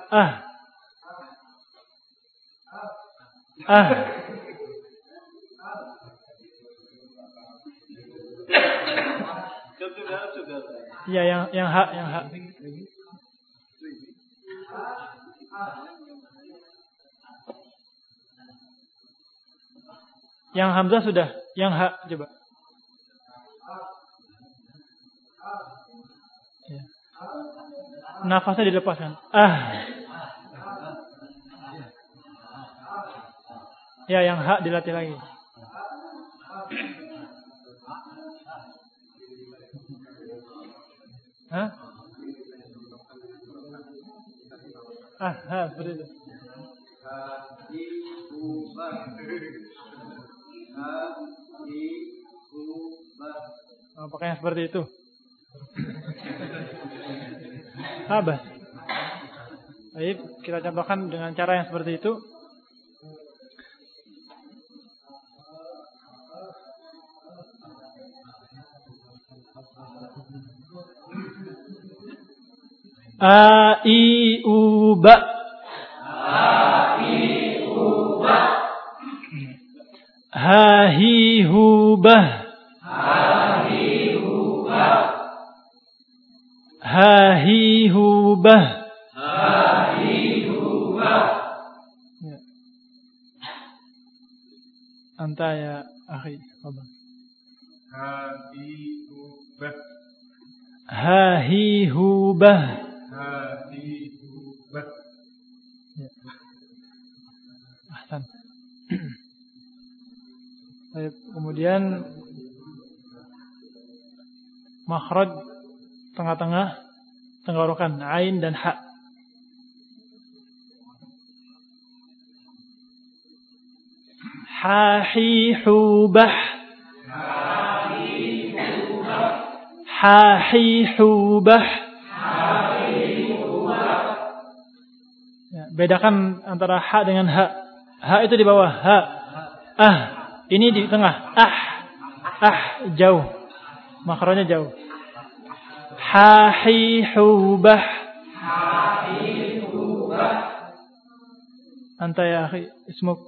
[SPEAKER 1] Ya, yang ha. Yang hamzah sudah, yang ha coba. Ya. Nafasnya dilepaskan. Ya, yang ha dilatih lagi. Seperti itu. Apakah yang seperti itu? Habas. Baik, kita contohkan dengan cara yang seperti itu. A, I, U, ba. Ha, hi, hu, bah. Ha, hi, hu, bah. Ya. Anta ya akhi.
[SPEAKER 4] Ha, hi, hu, bah.
[SPEAKER 1] Ha, hi, hu, bah. Ya. Ahsan. Baik, kemudian makhraj tengah-tengah tenggorokan ain dan ha. Ha, hi, hu, bah. Ha, hi, hu, bah. Ya, bedakan antara ha dengan ha. Ha itu di bawah, ha. Ini di tengah. Jauh. Makhrajnya jauh. Ha, hi, hu, bah. Anta ya akhi, ismuk.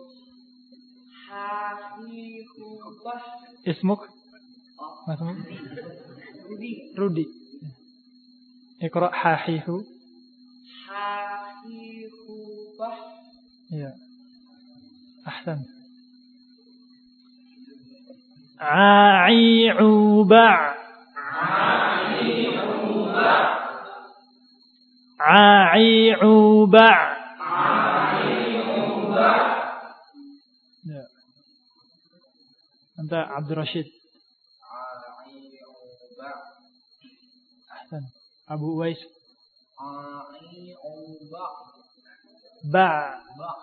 [SPEAKER 1] Ismuk? Masmuk? Rudi. Iqra ha, hi, hu. Ya. Ahsan. A'i'u ba'. A'i'u ba'. Ya. Anta Abdul Rashid. Ahsan. Abu Uwais. Ba'.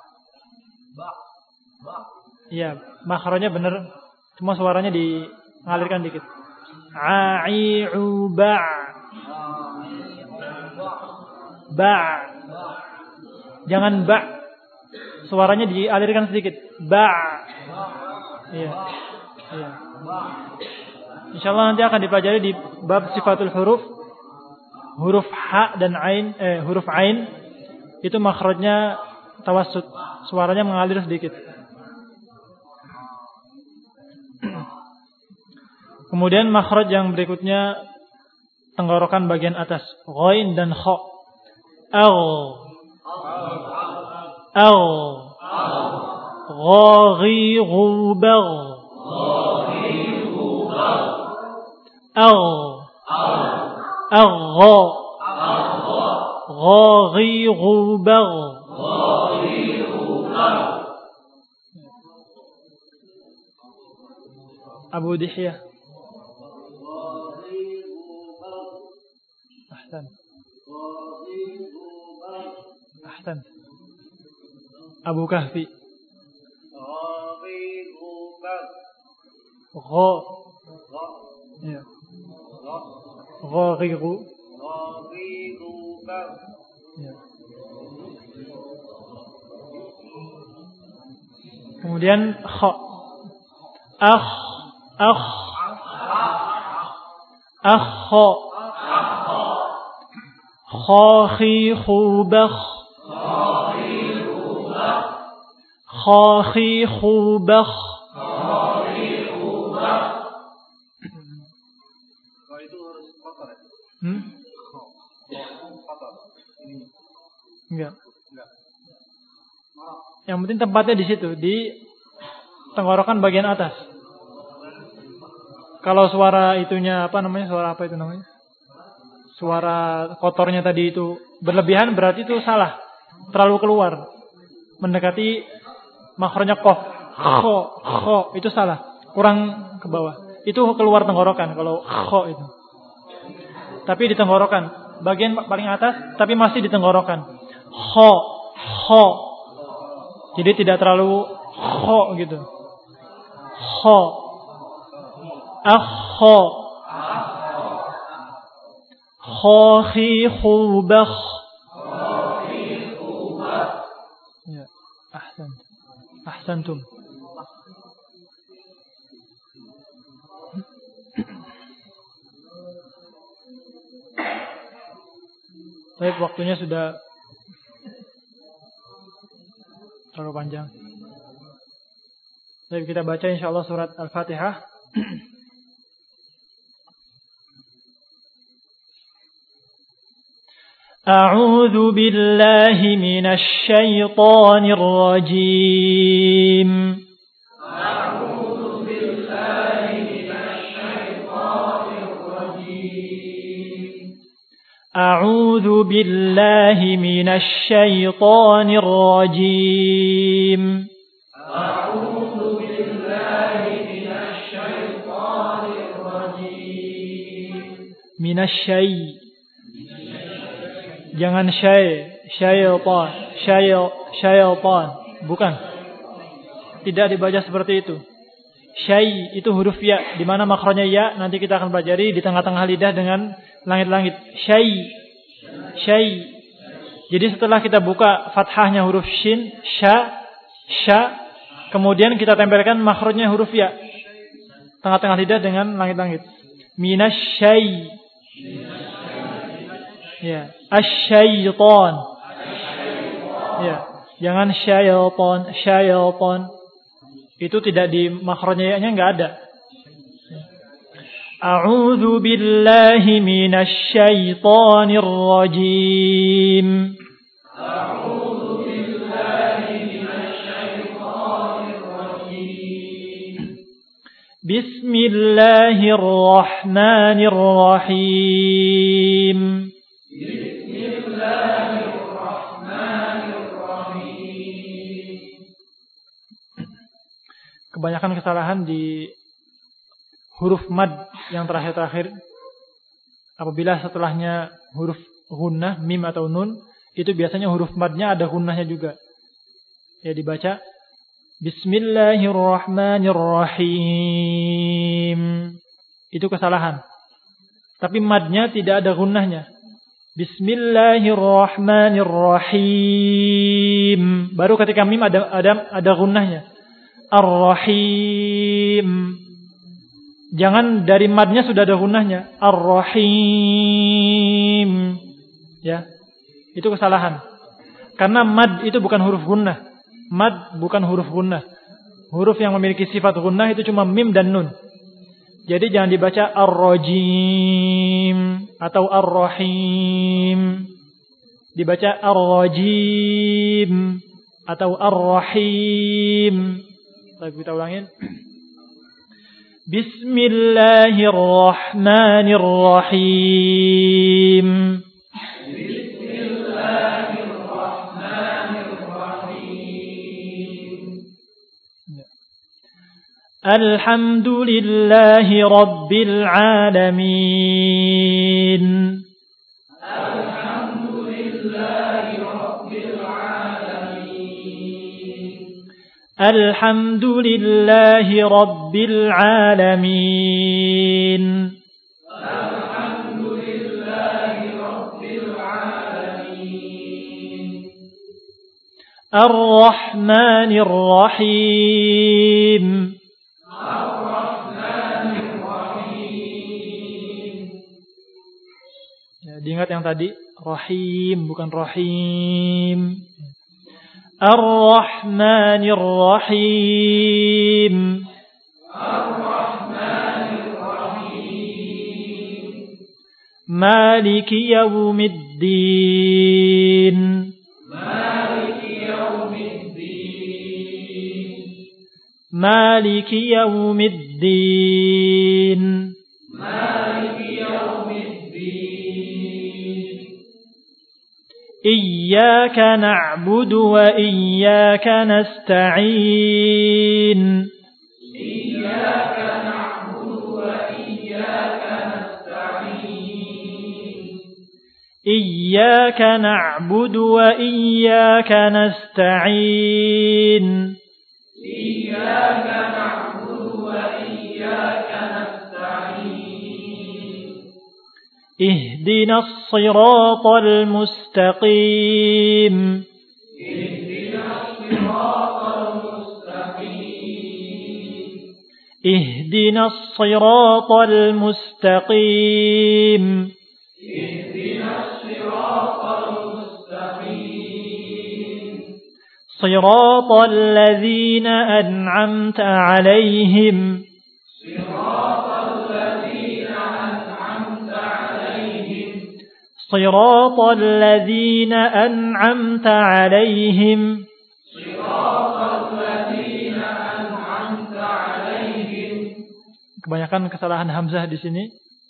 [SPEAKER 1] Ya, makhrajnya benar. Cuma suaranya dialirkan dikit. A'i'u ba'. Ba. Jangan ba. Suaranya dialirkan sedikit. Ba. Iya. Iya. Insyaallah nanti akan dipelajari di bab sifatul huruf. Huruf ha dan ain, huruf ain itu makhrajnya tawassut. Suaranya mengalir sedikit. Kemudian makhraj yang berikutnya tenggorokan bagian atas, ghain dan kha. Al. Ghaghi ghubag. Al. Agha. Ghaghi ghubag. Abu Dihyah. Ahsan. Abu Kahfi. Gha. Ya. Ghaghiru. Ya. Kemudian kha. Akha. Khakhi khubakh. Khakhi khubakh.
[SPEAKER 2] Itu harus kotor ya? Kotor.
[SPEAKER 1] Enggak. Yang penting tempatnya di situ, di tenggorokan bagian atas. Kalau suara itunya suara apa itu namanya? Suara kotornya tadi itu berlebihan, berarti itu salah. Terlalu keluar. Mendekati makhrajnya qaf. Kho, itu salah. Kurang ke bawah. Itu keluar tenggorokan kalau kho itu. Tapi di tenggorokan. Bagian paling atas tapi masih di tenggorokan. Kho. Jadi tidak terlalu kho gitu. Kho. Akho. Khakhi khubakh. Ya, ahsantum. Baik, waktunya sudah terlalu panjang. Baik, kita baca insyaallah surat Al-Fatihah. أعوذ بالله من الشيطان الرجيم
[SPEAKER 4] أعوذ بالله من الشيطان الرجيم
[SPEAKER 1] أعوذ بالله من الشيطان الرجيم
[SPEAKER 4] أعوذ بالله من الشيطان الرجيم
[SPEAKER 1] من الشيء. Jangan syaitan. Bukan. Tidak dibaca seperti itu. Syai itu huruf ya, di mana makhrajnya ya, nanti kita akan pelajari di tengah-tengah lidah dengan langit-langit. Syai. Jadi setelah kita buka fathahnya huruf shin, sya, kemudian kita tempelkan makhrajnya huruf ya. Tengah-tengah lidah dengan langit-langit. Minasyai. Ya, asyaitan. Ya, jangan syaitan. Itu tidak di makhrajnya ya-nya enggak ada. A'udzu billahi minasy syaithanir rajim.
[SPEAKER 4] أعوذ بالله من الشيطان الرجيم
[SPEAKER 1] Bismillahir rahmanir rahim. Kebanyakan kesalahan di huruf mad yang terakhir-terakhir. Apabila setelahnya huruf gunnah, mim atau nun, itu biasanya huruf madnya ada gunnahnya juga. Ya, dibaca Bismillahirrahmanirrahim. Itu kesalahan. Tapi madnya tidak ada gunnahnya. Bismillahirrahmanirrahim. Baru ketika mim ada gunnahnya. Ar-Rahim. Jangan dari madnya sudah ada gunnahnya. Ar-Rahim. Ya. Itu kesalahan. Karena mad itu bukan huruf gunnah. Mad bukan huruf gunnah. Huruf yang memiliki sifat gunnah itu cuma mim dan nun. Jadi jangan dibaca ar-rajim atau ar-rahim. Dibaca ar-rajim atau ar-rahim. Kita ulangin. Bismillahirrahmanirrahim. Alhamdulillahi Rabbil Alamin. Alhamdulillahi Rabbil Alamin. Alhamdulillahi Rabbil Alamin. Alhamdulillahi Rabbil Alamin. Ar-Rahmanir Rahim. Diingat yang tadi, Rahim bukan Rahim. Ar-Rahmanir Rahim. Ar-Rahmanir Rahim. Maliki Yawmiddin. Maliki Yawmiddin. Maliki Yawmiddin. Maliki Yawmiddin. إياك نعبد وإياك نستعين. إياك نعبد وإياك نستعين. إياك نعبد وإياك نستعين. إياك نعبد وإياك نستعين. اهدنا الصراط المستقيم. اهدنا الصراط المستقيم. اهدنا الصراط المستقيم. اهدنا الصراط المستقيم. صراط الذين أنعمت عليهم. صراط الذين أنعمت عليهم. صراط الذين أنعمت عليهم. صراط الذين أنعمت عليهم. Kebanyakan kesalahan hamzah di sini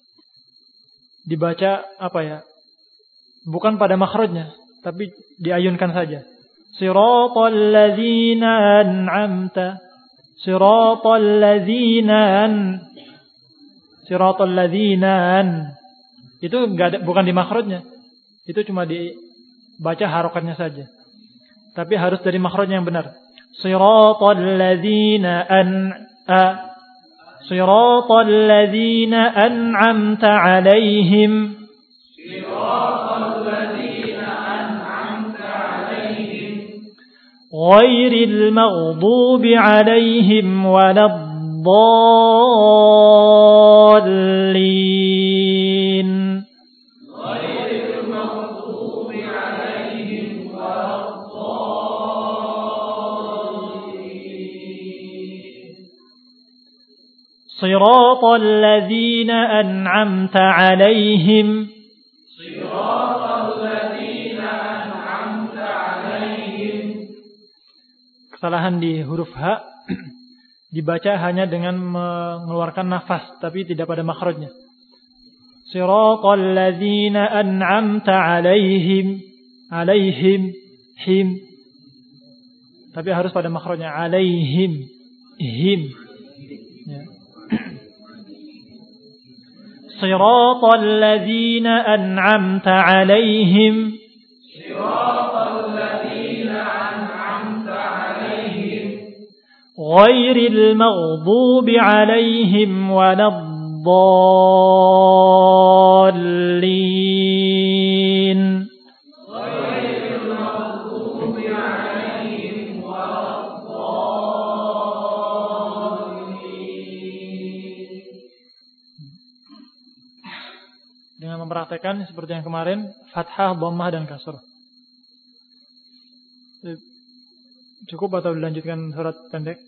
[SPEAKER 1] dibaca apa ya? Bukan pada makhrajnya, tapi diayunkan saja. Siratal ladzina an'amta. Siratal ladzina Siratal ladzina. Itu bukan di makhrajnya. Itu cuma dibaca harokatnya saja. Tapi harus dari makhrajnya yang benar. Siratal ladzina Siratal ladzina an'amta 'alaihim. Siratal ladzina an'amta 'alaihim. Ghairil maghdubi 'alaihim waladdallin. Ghairil maghdubi 'alaihim waladdallin. Siratal ladzina an'amta 'alaihim. Siratal ladzina an'amta 'alaihim. Kesalahan di huruf H dibaca hanya dengan mengeluarkan nafas tapi tidak pada makhrajnya. Siratal ladzina an'amta 'alaihim. Alaihim him. Tapi harus pada makhrajnya 'alaihim him. Ya. Siratal ladzina an'amta 'alaihim. Siratal ladzina an'amta 'alaihim. Ghairil maghdubi 'alaihim waladdallin. praktekkan seperti yang kemarin, fathah, dhammah dan kasrah. Cukup atau dilanjutkan surat pendek?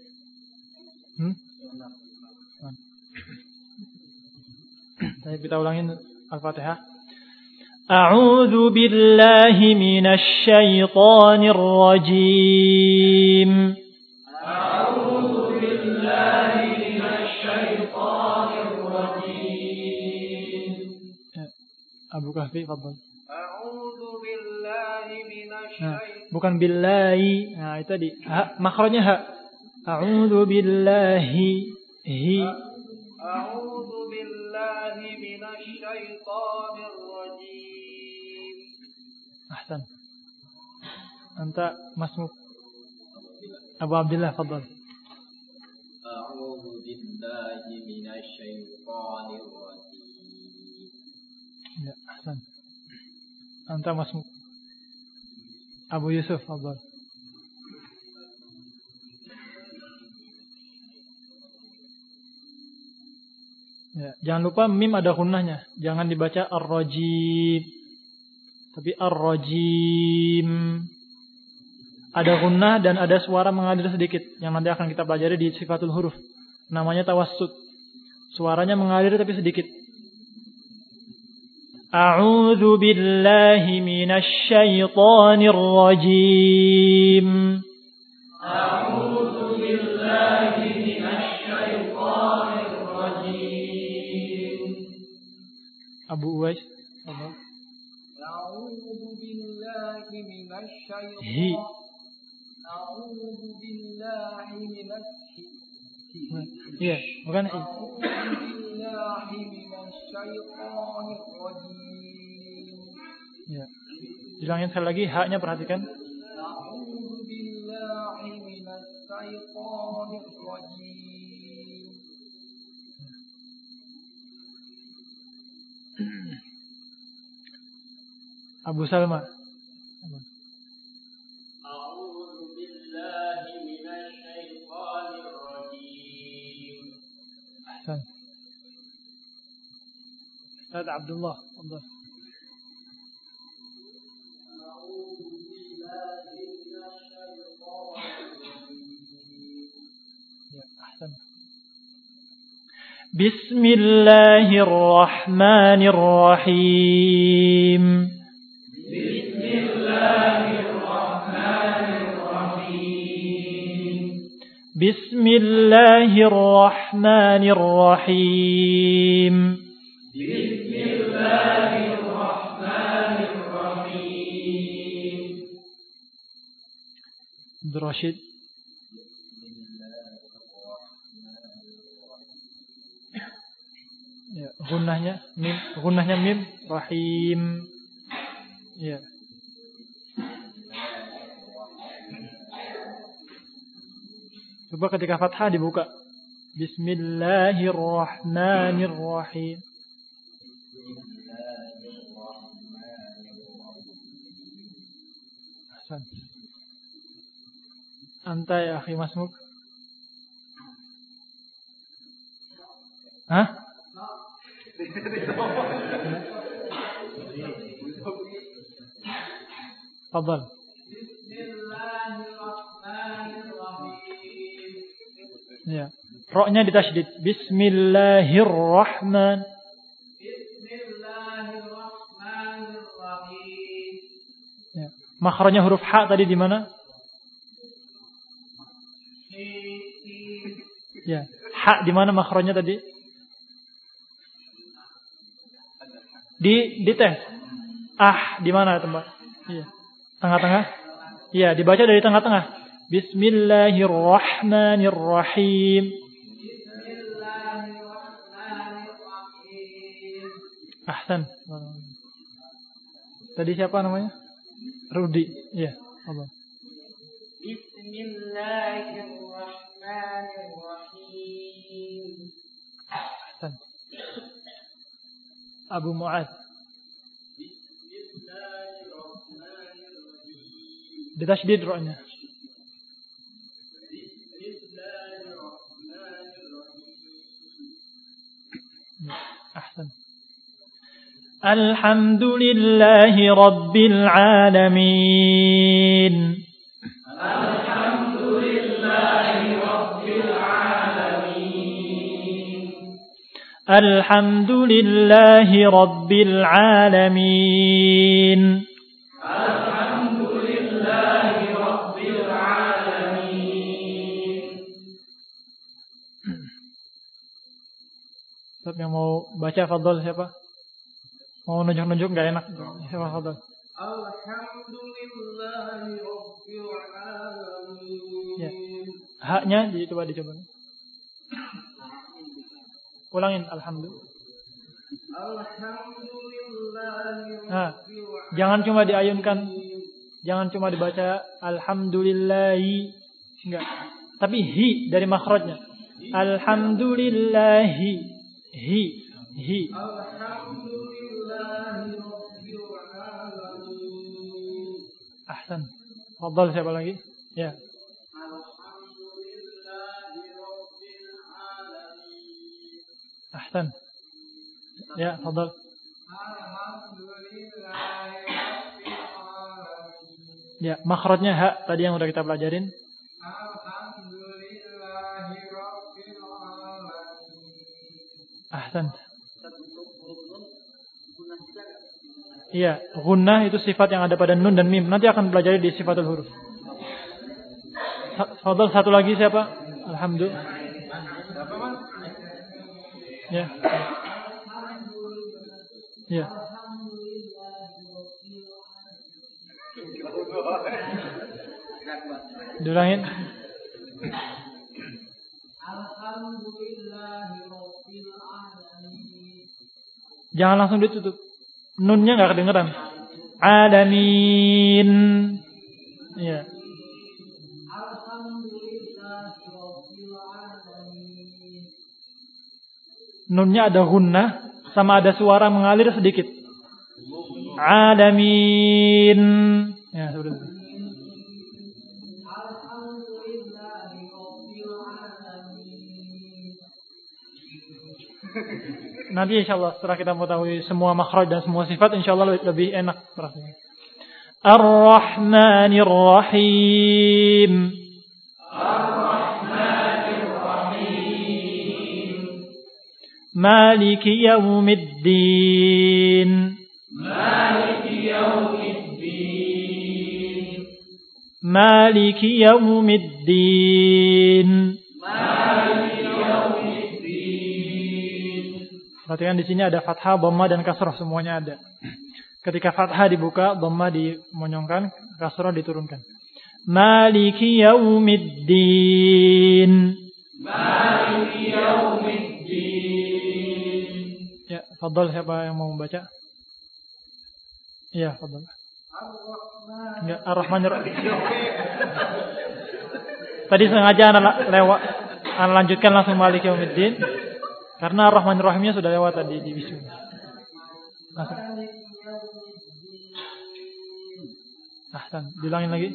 [SPEAKER 1] Kita ulangin Al-Fatihah. A'udzu billahi minasy syaithanir rajim. A'udzu billahi minasy syaithanir rajim. Abu Kahfi, fadhal.
[SPEAKER 2] A'udzu billahi minasy syaitanir.
[SPEAKER 1] Bukan billahi. Nah, itu tadi. Makhrajnya ha. A'udzu billahi hi.
[SPEAKER 2] A'udzu billahi minasy syaithanir rajim.
[SPEAKER 1] Ahsan. Anta masmuk. Abu Abdullah, fadhal.
[SPEAKER 3] A'udzu billahi minasy syaithanir rajim.
[SPEAKER 1] Ya, ahsan. Anta masmuk. Abu Yusuf, fadhal. Ya, jangan lupa mim ada gunnahnya. Jangan dibaca ar-rajim, tapi ar-rajim. Ada gunnah dan ada suara mengalir sedikit yang nanti akan kita pelajari di sifatul huruf. Namanya tawassut. Suaranya mengalir tapi sedikit. A'udzu billahi minasy syaithanir rajim. A'udzu billahi minasy syaithanir rajim. Abu Uwais,
[SPEAKER 2] A'udzu billahi minasy syaitanir
[SPEAKER 1] hi.
[SPEAKER 2] A'udzu billahi minasy
[SPEAKER 1] Iya, bukan hi.
[SPEAKER 2] A'udzu billahi minasy syaitanir rajim.
[SPEAKER 1] Ya. Bilangin sekali lagi, haknya perhatikan.
[SPEAKER 2] A'udzu billahi minasy syaitanir rajim.
[SPEAKER 1] Abu Salma.
[SPEAKER 4] A'udzu billahi minasy syaithanir rajim.
[SPEAKER 1] Ahsan. Ustaz Abdullah, fadhal.
[SPEAKER 4] A'udzu billahi minasy syaithanir rajim.
[SPEAKER 1] Ya, ahsan. Bismillahirrahmanirrahim. Bismillahirrahmanirrahim.
[SPEAKER 4] Bismillahirrahmanirrahim.
[SPEAKER 1] Abdul Rashid. Ya, gunnahnya mim, rahim. Ya. Coba ketika fathah dibuka. Bismillahirrahmanirrahim. Ahsan. Anta ya akhi masmuk. Hah? Fadhal. Ya. Ra-nya ditasydid. Bismillahirrahman.
[SPEAKER 2] Bismillahirrahmanirrahim.
[SPEAKER 1] Ya. Makhrajnya huruf ha tadi di mana? Ya. Ha di mana makhrajnya tadi? Di tes. Di mana tempat? Iya. Tengah-tengah? Iya, dibaca dari tengah-tengah. Bismillahirrahmanirrahim.
[SPEAKER 2] Bismillahirrahmanirrahim.
[SPEAKER 1] Ahsan. Tadi siapa namanya? Rudi. Iya, Allah.
[SPEAKER 2] Bismillahirrahmanirrahim.
[SPEAKER 1] Ahsan. Abu Mu'ad. Ditasydid ra-nya. Ahsan. Alhamdulillahi Rabbil Alamin.
[SPEAKER 4] Alhamdulillahi Rabbil Alamin.
[SPEAKER 1] Alhamdulillahi Rabbil Alamin.
[SPEAKER 4] Alhamdulillahi Rabbil Alamin.
[SPEAKER 1] Siapa yang mau baca, fadhol, siapa? Mau nunjuk-nunjuk nggak enak. Siapa, fadhol?
[SPEAKER 4] Alhamdulillahi Rabbil Alamin.
[SPEAKER 1] Ya. Haknya coba dicoba. Ulangin, alhamdulillah.
[SPEAKER 4] Alhamdulillahi
[SPEAKER 1] Nah,
[SPEAKER 4] Rabbil
[SPEAKER 1] jangan cuma diayunkan, jangan cuma dibaca alhamdulillahi, enggak. Tapi hi dari makhrajnya. Alhamdulillahi, hi.
[SPEAKER 4] Alhamdulillahi Rabbil Alamin.
[SPEAKER 1] Ahsan. Fadhal, siapa lagi? Ya.
[SPEAKER 4] Alhamdulillahi Rabbil Alamin.
[SPEAKER 1] Ahsan. Ya, fadhal.
[SPEAKER 4] Alhamdulillahi Rabbil Alamin.
[SPEAKER 1] Ya, makhrajnya ha tadi yang udah kita pelajarin.
[SPEAKER 4] Alhamdulillahi Rabbil Alamin.
[SPEAKER 1] Ahsan. Iya, gunnah itu sifat yang ada pada nun dan mim. Nanti akan pelajari di sifatul huruf. Fadhal, satu lagi siapa? Alhamdulillah. Ya. Ya. Diulangin.
[SPEAKER 4] Alhamdulillahi Rabbil Alamin.
[SPEAKER 1] Jangan langsung ditutup. Nunnya nggak kedengeran. Alamin. Iya.
[SPEAKER 4] Alhamdulillahi Rabbil Alamin.
[SPEAKER 1] Nunnya ada gunnah sama ada suara mengalir sedikit. Alamin. Ya, sudah.
[SPEAKER 4] Alhamdulillahi Rabbil Alamin.
[SPEAKER 1] Nanti insyaallah setelah kita mengetahui semua makhraj dan semua sifat, insyaallah lebih enak rasanya. Ar-Rahmanir Rahim.
[SPEAKER 4] Ar-Rahmanir Rahim.
[SPEAKER 1] Maliki Yaumiddin.
[SPEAKER 4] Maliki Yaumiddin.
[SPEAKER 1] Maliki Yaumiddin.
[SPEAKER 4] Maliki Yaumiddin.
[SPEAKER 1] Perhatikan di sini ada fathah, dhamma dan kasrah, semuanya ada. Ketika fathah dibuka, dhamma dimonyongkan, kasrah diturunkan. Maliki Yaumiddin.
[SPEAKER 4] Maliki Yaumiddin.
[SPEAKER 1] Ya, fadhal, siapa yang mau membaca? Iya, fadhal. Enggak, Ar-Rahmanir Rahim. Tadi sengaja lewat, lanjutkan langsung Maliki Yaumiddin. Karena Ar-Rahmanir Rahimnya sudah lewat tadi di bismillah. Langsung. Ahsan, bilangin lagi.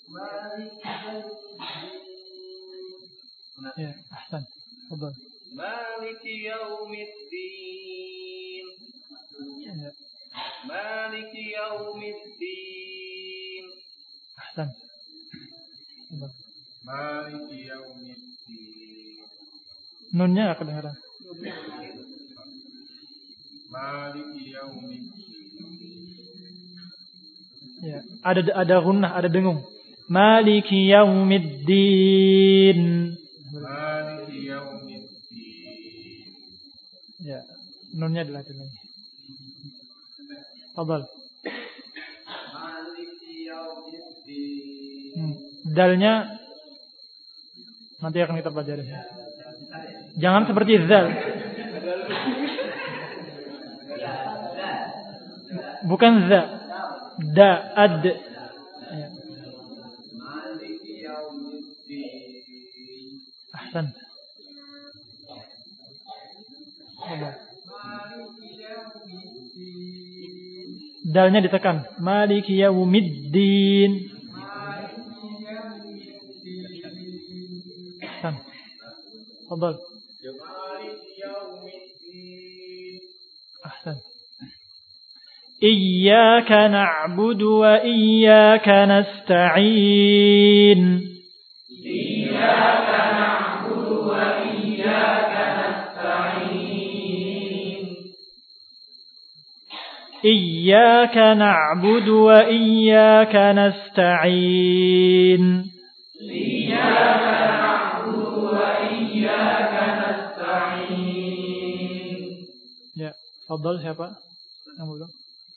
[SPEAKER 1] Ya, ahsan. Fadhal.
[SPEAKER 4] Maliki Yaumiddin.
[SPEAKER 1] Ya,
[SPEAKER 4] Maliki Yaumiddin.
[SPEAKER 1] ahsan. Fadhal.
[SPEAKER 4] Maliki Yaumiddin.
[SPEAKER 1] Nunnya enggak kedengaran.
[SPEAKER 4] Maliki Yaumiddin.
[SPEAKER 1] Ya, ada gunnah, ada dengung. Maliki Yaumiddin.
[SPEAKER 4] Maliki Yaumiddin.
[SPEAKER 1] Ya, nunnya dilatih lagi. Fadhal.
[SPEAKER 4] Maliki Yaumiddin.
[SPEAKER 1] Dalnya nanti akan kita pelajari. Jangan seperti zal. Bukan za. Da, ad. Ya.
[SPEAKER 4] Maliki Yaumiddin.
[SPEAKER 1] Ahsan.
[SPEAKER 4] Maliki Yaumiddin.
[SPEAKER 1] Dalnya ditekan. Maliki Yaumiddin.
[SPEAKER 4] Maliki Yaumiddin.
[SPEAKER 1] Ahsan. Fadhal.
[SPEAKER 4] Maliki Yaumiddin.
[SPEAKER 1] Ahsan. Iyyaka na'budu wa iyyaka nasta'in.
[SPEAKER 4] Iyyaka na'budu wa iyyaka nasta'in.
[SPEAKER 1] Iyyaka na'budu wa iyyaka nasta'in.
[SPEAKER 4] Iyyaka na'budu wa iyyaka nasta'in.
[SPEAKER 1] Ya, fadhal siapa? Yang belum?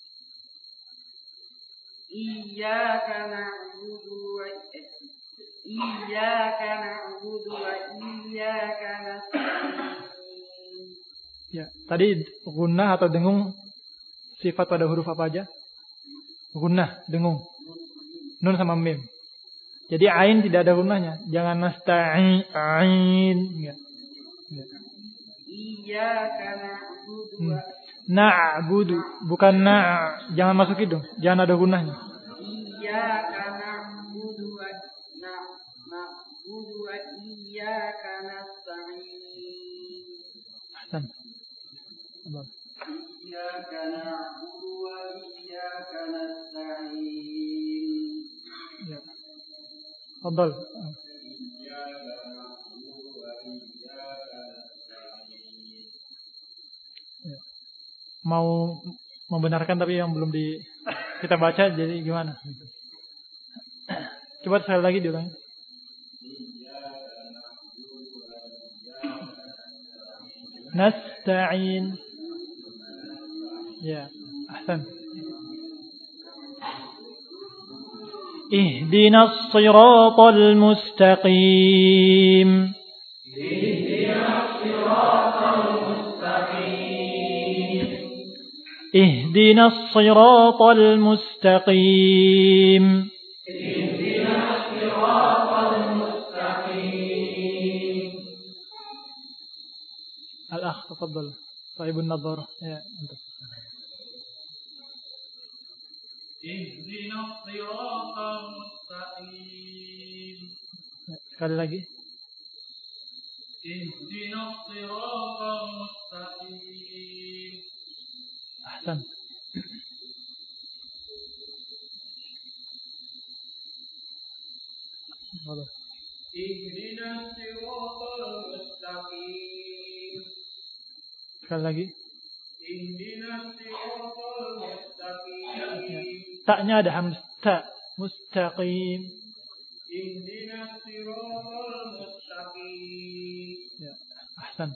[SPEAKER 5] Iyyaka na'budu wa iyyaka nasta'in.
[SPEAKER 1] Ya, tadi gunnah atau dengung sifat pada huruf apa aja? Gunnah, dengung. Nun sama mim. Jadi ain tidak ada gunnahnya. Jangan nasta'in. Ya. Ya.
[SPEAKER 5] Iyyaka na'budu wa
[SPEAKER 1] Na'budu, bukan jangan masuk hidung, jangan ada gunnahnya.
[SPEAKER 5] iyyaka na'budu wa iyyaka nasta'in.
[SPEAKER 1] Ahsan.
[SPEAKER 5] Iyyaka na'budu wa iyyaka nasta'in.
[SPEAKER 1] Ya. Fadhal. Mau membenarkan tapi yang belum kita baca, jadi gimana? Coba sekali lagi diulangi. Nasta'in. Ya, ahsan. Ihdinas siratal mustaqim. اهدنا الصراط المستقيم.
[SPEAKER 4] اهدنا الصراط المستقيم.
[SPEAKER 1] الأخ تفضل صاحب النظارة. يا أنت.
[SPEAKER 4] اهدنا الصراط المستقيم.
[SPEAKER 1] Sekali lagi.
[SPEAKER 4] اهدنا الصراط المستقيم.
[SPEAKER 1] أحسن.
[SPEAKER 4] اهدنا الصراط المستقيم.
[SPEAKER 1] Sekali lagi.
[SPEAKER 4] اهدنا الصراط المستقيم.
[SPEAKER 1] Taknya ada hamzah. Ta. Mustaqim.
[SPEAKER 4] اهدنا الصراط المستقيم.
[SPEAKER 1] Ya. Ahsan.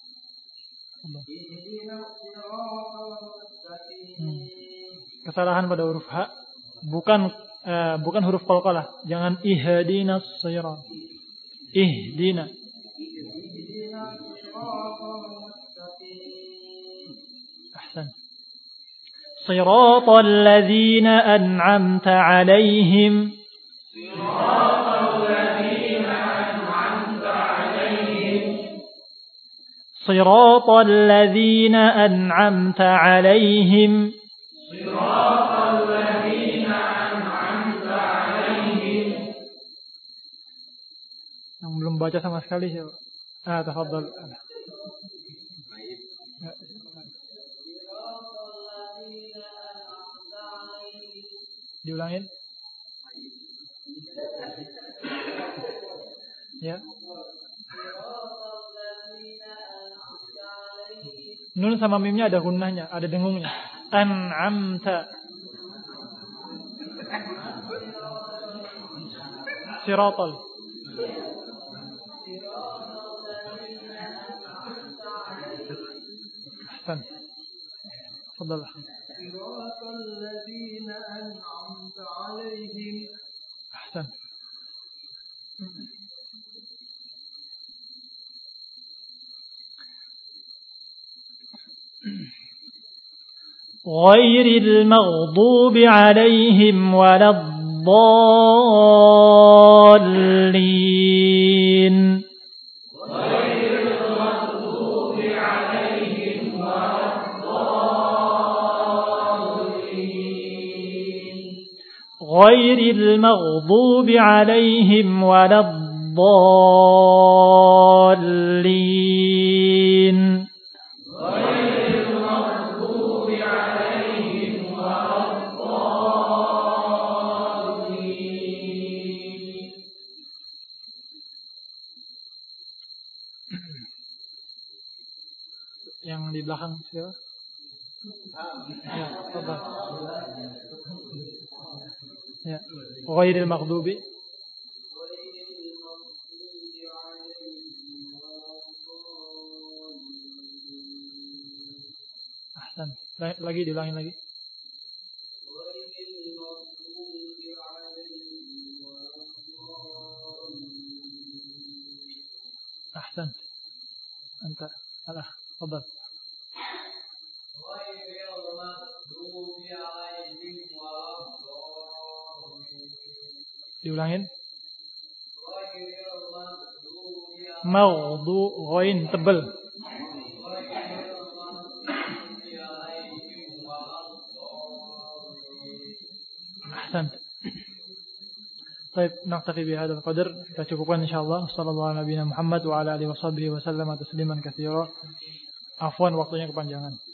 [SPEAKER 1] Kesalahan pada huruf H, bukan huruf qalqalah. Jangan ihdinas sirat. Ihdina. Ahsan. Siratal ladzina an'amta 'alaihim. صراط الذين أنعمت عليهم.
[SPEAKER 4] صراط الذين أنعمت عليهم.
[SPEAKER 1] Yang belum baca sama sekali siapa? Tafadhal. Diulangin. Ya. Nun sama mimnya ada gunnahnya, ada dengungnya. An'amta. Siratal. Ahsan. Tafadhal.
[SPEAKER 5] Siratal ladzina an'amta 'alaihim.
[SPEAKER 1] Ahsan. غير المغضوب عليهم ولا الضالين.
[SPEAKER 4] غير المغضوب عليهم ولا الضالين.
[SPEAKER 1] غير المغضوب عليهم ولا الضالين.
[SPEAKER 4] غير المغضوب عليهم ولا
[SPEAKER 1] di belakang siapa? Ya, apa? Ya, ghairil maghdubi. Ahsan. Lagi diulangin lagi. Ahsan. Anta salah. Tafadhal. Diulangin. Maghdu ghain tebal. Ahsan. Baik, naktafi bihadzal qadar. Kita cukupkan insyaallah. Sallallahu alaihi wa sallam Muhammad wa ala alihi wa sahbihi wa sallam tasliman katsira. Afwan waktunya kepanjangan.